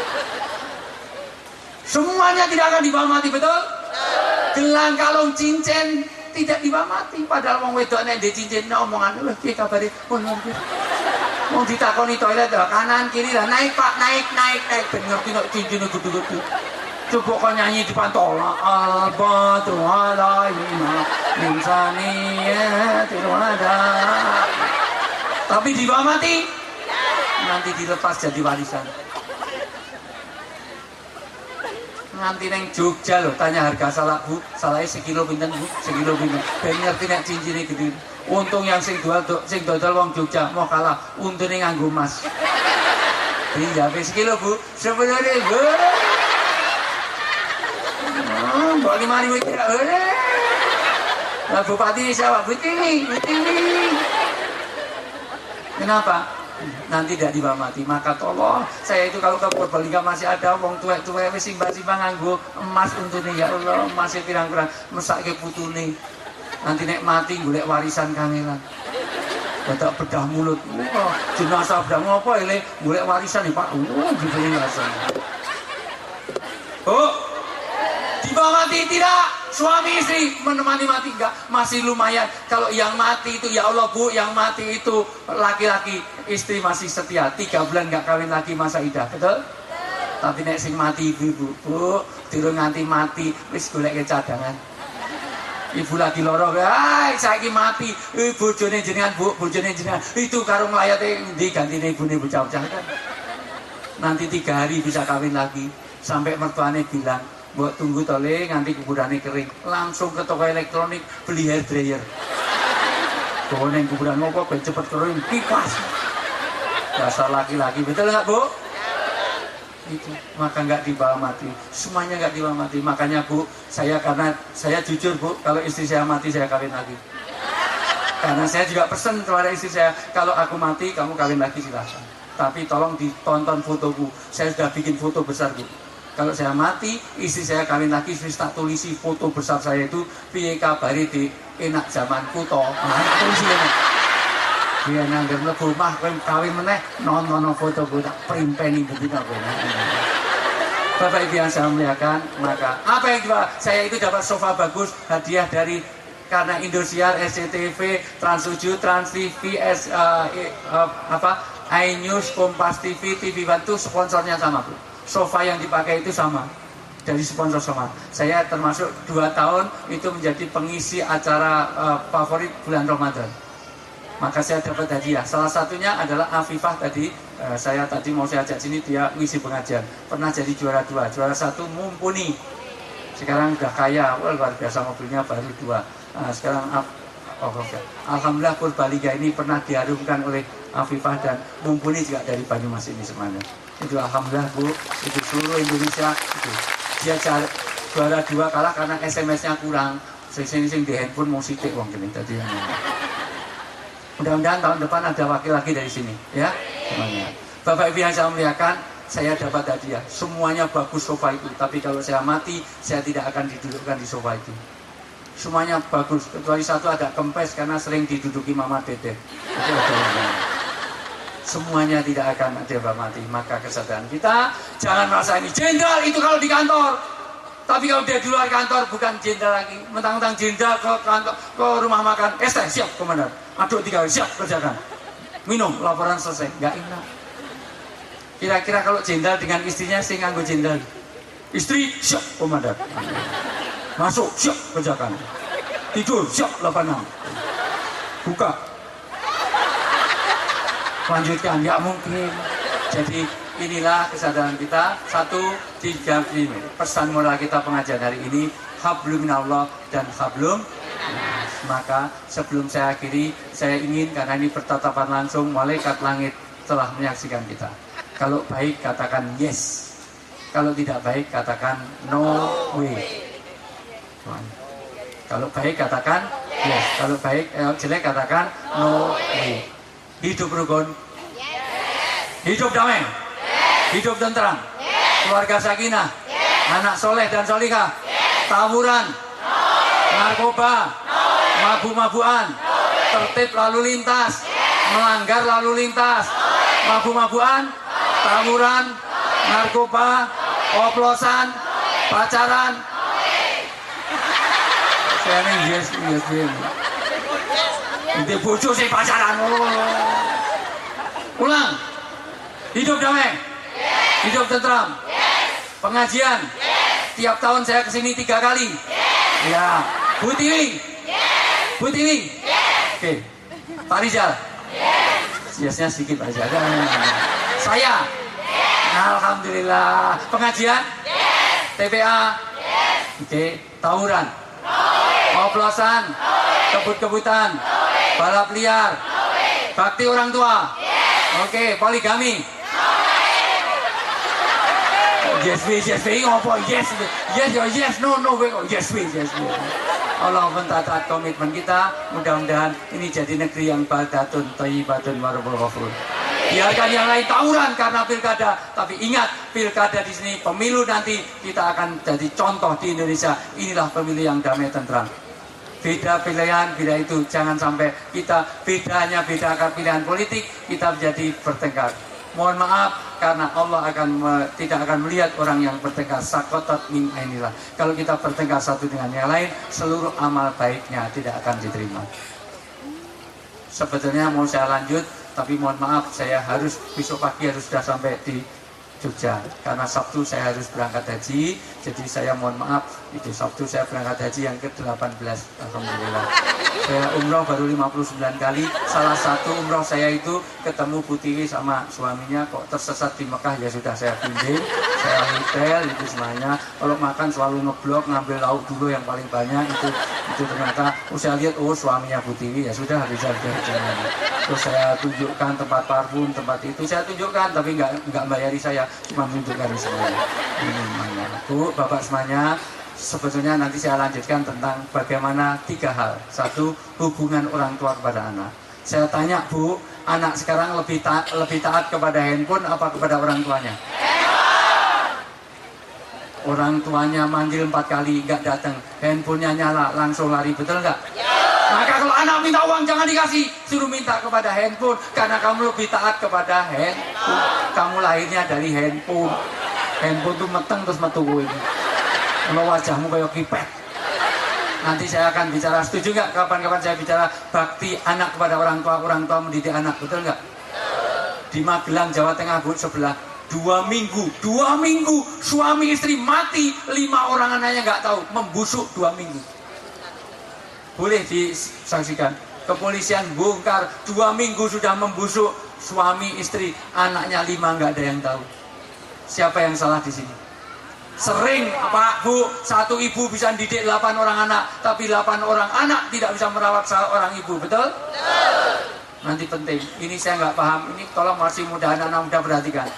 Semuanya tidak akan dibawa mati, betul? Gelang, kalung, cincin tidak dibawa mati. Padahal wong wedok nek ndek cincin omongan, "Lho, piye kabare?" Oh, ngerti. Wong ditakoni toilet kanan kiri lah, naik Pak, naik. Ben ngerti nek cincine gede-gede. Coba kok nyanyi di pantola, al-batu alaina insaniyatil wada. Tapi dibawa mati, nanti dilepas jadi warisan. Nganti neng Jogja loh, tanya harga salak Bu, salaknya sekilo pinten Bu, sekilo pinten. Ben ngerti nek cincine gede. Untung yang sing dodol wong Jogja mau kalah, untune nganggo emas. Iya, sekilo Bu, sebenarnya Bu. Mbak 5.000 tidak ada. Nah, Bupati siapa? Butiwi. Kenapa? Nanti tidak dibawa mati. Maka tolong, saya itu kalau ke Purbalingga masih ada wong tuwek-tuwek wis simbang-simbang nganggo emas untune, ya Allah, masih pirang-pirang mesake putune. Nanti nek mati golek warisan kangelan. Dadak bedah mulut. Jenazah bedah ngopo ile golek warisan nih Pak. Dibeli warisan. Dibawa mati tidak, suami istri menemani mati enggak, masih lumayan. Kalau yang mati itu, ya Allah Bu, yang mati itu laki-laki, istri masih setia, 3 bulan enggak kawin lagi masa idah, betul? Tapi nek sing mati ibu, Bu, durung nganti mati wis golek cadangan. Ibu lagi loro, saiki mati, bojone jenengan Bu, bojone jenengan itu karo nglayate ndi gantine ibune bocah-bocah kan. Nanti 3 hari bisa kawin lagi, sampai mertuane bilang, buat tunggu tole nganti kuburannya kering, langsung ke toko elektronik beli hair dryer. Bawa neng kuburan ngopo ben cepet kering, kipas. Dasar laki-laki, betul nggak Bu? Itu maka nggak dibawa mati, semuanya nggak dibawa mati. Makanya Bu, karena saya jujur Bu, kalau istri saya mati saya kawin lagi. Karena saya juga pesen kepada istri saya, kalau aku mati kamu kawin lagi silahkan. Tapi tolong ditonton fotoku, saya sudah bikin foto besar Bu. Kalau saya mati, istri saya kawin lagi, terus tak tulisi foto besar saya itu, piye kabare di enak zamanku to. Nah, tulisi enak. Dia nangger mlebu omah kowe kawin meneh, nonton fotoku tak primpeni begitu kowe. Bapak Ibu yang saya muliakan, maka apa yang saya itu dapat sofa bagus, hadiah dari karena Indosiar, SCTV, Trans7, Trans TV, iNews, Kompas TV, TV One itu sponsornya sama Bu. Sofa yang dipakai itu sama, dari sponsor sama. Saya termasuk 2 tahun itu menjadi pengisi acara favorit bulan Ramadan. Maka saya dapat hadiah. Salah satunya adalah Afifah tadi. Saya tadi mau saya ajak sini, dia ngisi pengajian. Pernah jadi juara 2, juara 1 mumpuni. Sekarang udah kaya, luar biasa, mobilnya baru 2. Sekarang alhamdulillah Purbalingga ini pernah diharumkan oleh Afifah dan mumpuni juga dari Banyumas ini semuanya. Itu alhamdulillah Bu, itu seluruh Indonesia itu. Dia juara 2 kalah karena SMS-nya kurang. Sing di handphone mau sitik wong gini tadi. Mudah-mudahan tahun depan ada wakil lagi dari sini, ya. Semuanya. Bapak Ibu yang saya muliakan, saya dapat hadiah. Semuanya bagus sofa itu, tapi kalau saya mati, saya tidak akan didudukkan di sofa itu. Semuanya bagus, kecuali satu ada kempes karena sering diduduki Mama Dede. Itu ada semuanya tidak akan ada mati. Maka kesadaran kita jangan merasa ini jenderal itu kalau di kantor, tapi kalau dia di luar kantor bukan jenderal lagi. Mentang-mentang jenderal ke kantor, ke rumah makan, siap komandan, aduk 3 kali, siap kerjakan, minum, laporan selesai, nggak enak. Kira-kira kalau jenderal dengan istrinya sing nganggo jenderal, istri siap komandan, masuk siap kerjakan, tidur siap lapangan, buka lanjutkan, nggak mungkin. Jadi inilah kesadaran kita. 1, 3, 5. Pesan moral kita pengajian hari ini, hablum minallah dan hablum. Maka sebelum saya akhiri, saya ingin, karena ini bertatapan langsung, malaikat langit telah menyaksikan kita. Kalau baik katakan yes, Kalau tidak baik katakan no way. Kalau baik katakan yes. Kalau baik jelek katakan no way. Hidup rukun, hidup damai, hidup tentram, keluarga sakinah, anak soleh dan solihah, tawuran, narkoba, mabu-mabuan, tertib lalu lintas, melanggar lalu lintas, mabu-mabuan, tawuran, narkoba, oplosan, pacaran. Saya ini yes. Ini bojo sih pacaran. Ulang. Hidup damai, hidup tentram, pengajian. Tiap tahun saya kesini 3 kali. Ya, Bu Tiwi, Bu Tiwi. Oke, Pak Rizal. Yesnya sedikit aja. Saya. Alhamdulillah. Pengajian. TPA. Oke, tawuran, oplosan, kebut-kebutan, balap liar, bakti orang tua. Oke, poligami. Yes, ngopo? Yes, no, yes. Allah mentata komitmen kita. Mudah-mudahan ini jadi negeri yang baldatun thayyibatun warabul ghafur. Biarkan yang lain tawuran karena pilkada, tapi ingat pilkada di sini pemilu nanti kita akan jadi contoh di Indonesia. Inilah pemilu yang damai tentram. Beda pilihan, beda itu jangan sampai kita beda pilihan politik kita menjadi bertengkar. Mohon maaf karena Allah tidak akan melihat orang yang bertengkar. Sakotat min ainillah. Kalau kita bertengkar satu dengan yang lain, seluruh amal baiknya tidak akan diterima. Sebetulnya mau saya lanjut, tapi mohon maaf saya harus besok pagi harus sudah sampai di Jogja karena Sabtu saya harus berangkat haji. Jadi saya mohon maaf, itu Sabtu saya berangkat haji yang ke-18. Alhamdulillah. Saya umroh baru 59 kali. Salah satu umroh saya itu ketemu Bu Tiwi sama suaminya kok tersesat di Mekah. Ya sudah saya bimbing, saya hotel itu semuanya. Kalau makan selalu ngeblok, ngambil lauk dulu yang paling banyak. Itu ternyata saya lihat suaminya Bu Tiwi. Ya sudah bisa jalan. Terus saya tunjukkan tempat parfum, tempat itu saya tunjukkan, tapi nggak bayari saya, cuma tunjukkan semuanya. Ini semuanya. Bu, Bapak semuanya, sebetulnya nanti saya lanjutkan tentang bagaimana 3 hal. 1, hubungan orang tua kepada anak. Saya tanya Bu, anak sekarang lebih taat kepada handphone apa kepada orang tuanya? Orang tuanya manggil 4 kali nggak datang, handphonenya nyala, langsung lari, betul nggak? Maka kalau anak minta uang jangan dikasih, suruh minta kepada handphone karena kamu lebih taat kepada handphone. Kamu lahirnya dari handphone. Handphone tuh meteng terus metu ini. Kalau wajahmu kayak kipet. Nanti saya akan bicara, setuju nggak kapan-kapan saya bicara bakti anak kepada orang tua mendidik anak, betul nggak? Di Magelang, Jawa Tengah, Bu, sebelah 2 minggu suami istri mati, 5 orang anaknya nggak tahu, membusuk 2 minggu. Boleh disaksikan, kepolisian bongkar 2 minggu sudah membusuk suami istri, anaknya 5 nggak ada yang tahu. Siapa yang salah di sini? Sering Pak Bu, 1 ibu bisa didik 8 orang anak, tapi 8 orang anak tidak bisa merawat seorang ibu, betul? Nanti penting, ini saya nggak paham, ini tolong masih muda, anak-anak muda perhatikan.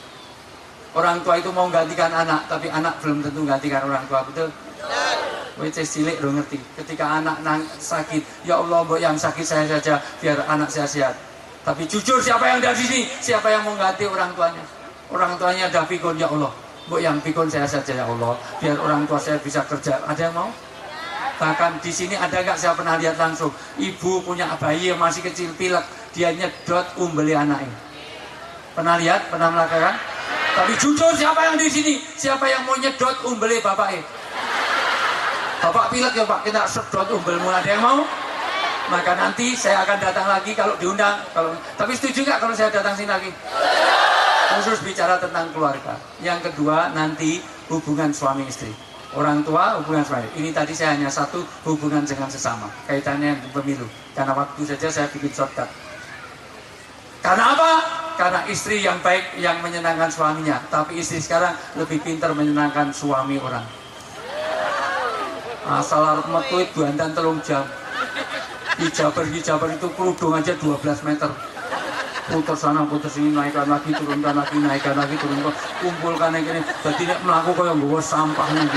Orang tua itu mau gantikan anak, tapi anak belum tentu gantikan orang tua, betul? Wece cilik lo ngerti. Ketika anak sakit, ya Allah, mbok yang sakit saya saja biar anak saya sehat. Tapi jujur siapa yang dari sini? Siapa yang mau ganti orang tuanya? Orang tuanya dah pikun, ya Allah, mbok yang pikun saya saja ya Allah, biar orang tua saya bisa kerja. Ada yang mau? Bahkan di sini ada nggak, saya pernah lihat langsung, ibu punya bayi yang masih kecil pilek, dia nyedot umbeli anaknya. Pernah lihat? Pernah melakukan? Tapi jujur siapa yang di sini? Siapa yang mau nyedot umbeli bapaknya? Bapak pilek ya Pak, kita sedot umbelmu, ada yang mau? Maka nanti saya akan datang lagi kalau diundang. Tapi setuju nggak kalau saya datang sini lagi? Khusus bicara tentang keluarga. Yang kedua nanti hubungan suami istri. Orang tua, hubungan suami. Ini tadi saya hanya 1, hubungan dengan sesama. Kaitannya dengan pemilu. Karena waktu saja saya bikin shortcut. Karena apa? Karena istri yang baik yang menyenangkan suaminya. Tapi istri sekarang lebih pintar menyenangkan suami orang. Asal arep metu bandan 3 jam. Hijaber itu kerudung aja 12 meter. putar sana putar sini, naikkan lagi turunkan lagi, naikkan lagi turunkan, kumpulkan yang ini. Jadi nek mlaku kaya nggawa sampah gitu.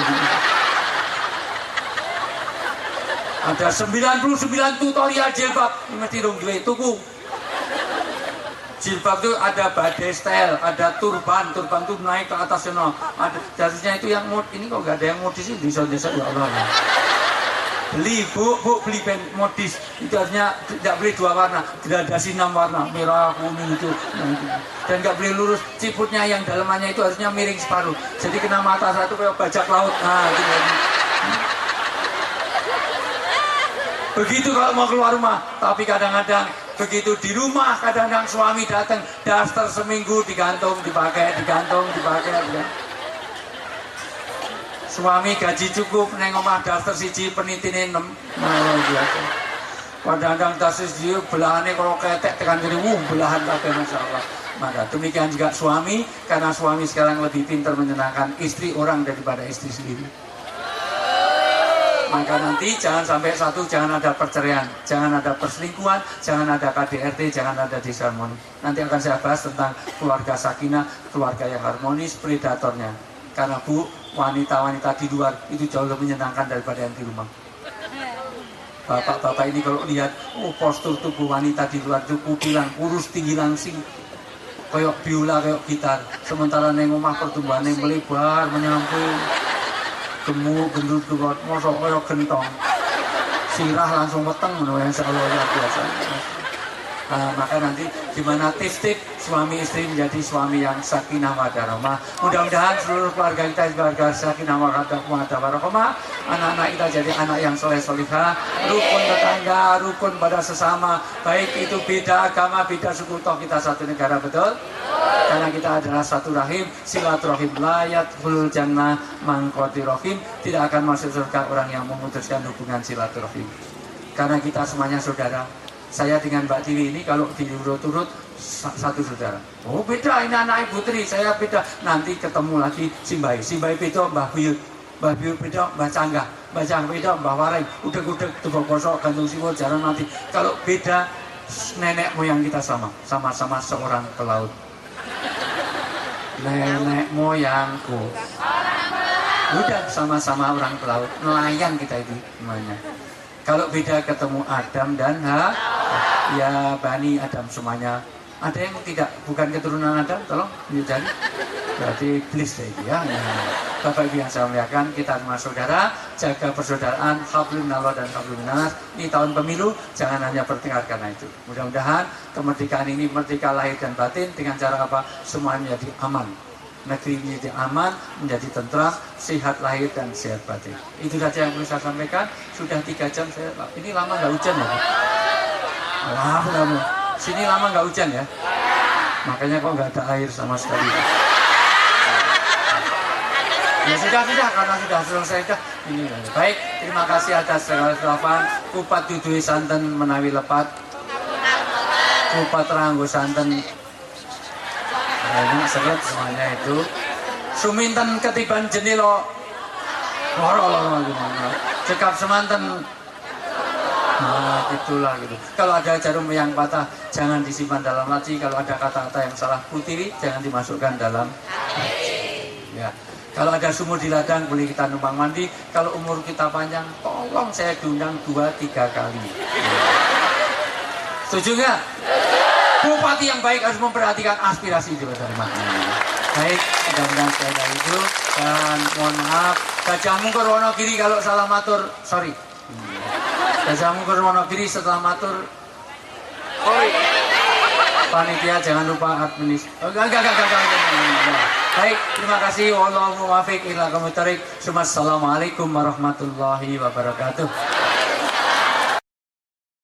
Ada 99 tutorial jilbab, mesti dong duit tuku. Jilbab itu ada badai style, ada turban itu naik ke atas sana. Ada dasarnya itu yang mod, ini kok gak ada yang modis di desa-desa ya Allah. Beli bu beli pen modis itu artinya tidak beli 2 warna, gradasi 6 warna, merah kuning itu, dan nggak boleh lurus, ciputnya yang dalamannya itu harusnya miring separuh, jadi kena mata satu kayak bajak laut. Nah gitu. Begitu kalau mau keluar rumah, tapi kadang-kadang begitu di rumah, kadang-kadang suami datang, daster seminggu digantung, dipakai. Suami gaji cukup, neng omah daster siji penitine 6. Biasa. Kadang-kadang daster siji belahannya kalau ketek tekan kiri, belahan kabeh masyaallah. Maka demikian juga suami, karena suami sekarang lebih pintar menyenangkan istri orang daripada istri sendiri. Maka nanti jangan sampai jangan ada perceraian, jangan ada perselingkuhan, jangan ada KDRT, jangan ada disharmoni. Nanti akan saya bahas tentang keluarga sakinah, keluarga yang harmonis, predatornya. Karena Bu, wanita-wanita di luar itu jauh lebih menyenangkan daripada yang di rumah. Bapak-bapak ini kalau lihat, postur tubuh wanita di luar itu kudilan, kurus, tinggi langsing, kayak biola, kayak gitar. Sementara neng omah pertumbuhannya melebar, menyamping. Gemuk, gendut, kuat, mosok koyo gentong, sirah langsung weteng, insya Allah luar biasa. Nah, maka nanti gimana tips-tips suami istri menjadi suami yang sakinah mawaddah warahmah. Mudah-mudahan seluruh keluarga kita keluarga sakinah mawaddah warahmah. Anak-anak kita jadi anak yang soleh-solihah, rukun tetangga, rukun pada sesama, baik itu beda agama, beda suku, toh kita satu negara, betul? Karena kita adalah satu rahim, silaturahim layat hulul jannah mangkoti rahim, tidak akan masuk surga orang yang memutuskan hubungan silaturahim. Karena kita semuanya saudara. Saya dengan Mbak Tiwi ini kalau diurut-urut satu saudara. Oh beda, ini anak Ibu Tri, saya beda. Nanti ketemu lagi Simbai beda Mbah Buyut, Mbah Buyut beda Mbah Canggah, Mbah Canggah beda Mbah Wareng, udah tebak kosok gantung siwul jalan nanti. Kalau beda nenek moyang kita sama-sama seorang pelaut. Nenek moyangku udah sama-sama orang pelaut, nelayan kita itu namanya. Kalau beda ketemu Adam dan ya Bani Adam semuanya. Ada yang tidak, bukan keturunan Adam, tolong dicari. Berarti iblis ya. Bapak Ibu yang saya muliakan, kita semua saudara, jaga persaudaraan, hablum minallah dan hablum minannas. Ini tahun pemilu, jangan hanya bertengkar karena itu. Mudah-mudahan kemerdekaan ini merdeka lahir dan batin dengan cara apa? Semuanya menjadi aman. Negeri menjadi aman, menjadi tentram, sehat lahir dan sehat batin. Itu saja yang perlu saya sampaikan. Sudah 3 jam saya, ini lama nggak hujan ya? Wah, kamu. Sini lama nggak hujan ya? Makanya kok nggak ada air sama sekali. Ya sudah, karena sudah selesai dah. Ini baik. Terima kasih atas segala telepon. Kupat dudui santen menawi lepat. Kupat ranggo santen. Enak seret semuanya itu. Suminten ketiban jenilo. Loro gimana? Cekap semanten. Nah itulah gitu. Kalau ada jarum yang patah jangan disimpan dalam laci. Kalau ada kata-kata yang salah putiri jangan dimasukkan dalam ya. Kalau ada sumur di ladang boleh kita numpang mandi. Kalau umur kita panjang tolong saya diundang 2-3 kali. Setuju nggak? Bupati yang baik harus memperhatikan aspirasi di masyarakat. Baik, mudah-mudahan saya itu. Dan mohon maaf, Gajah Mungkur Wonogiri kalau salah matur, sorry. Gajah Mungkur Wonogiri setelah matur, panitia jangan lupa administ. Enggak. Baik, terima kasih. Wallahu muwaffiq ila aqwamit thoriq. Assalamualaikum warahmatullahi wabarakatuh.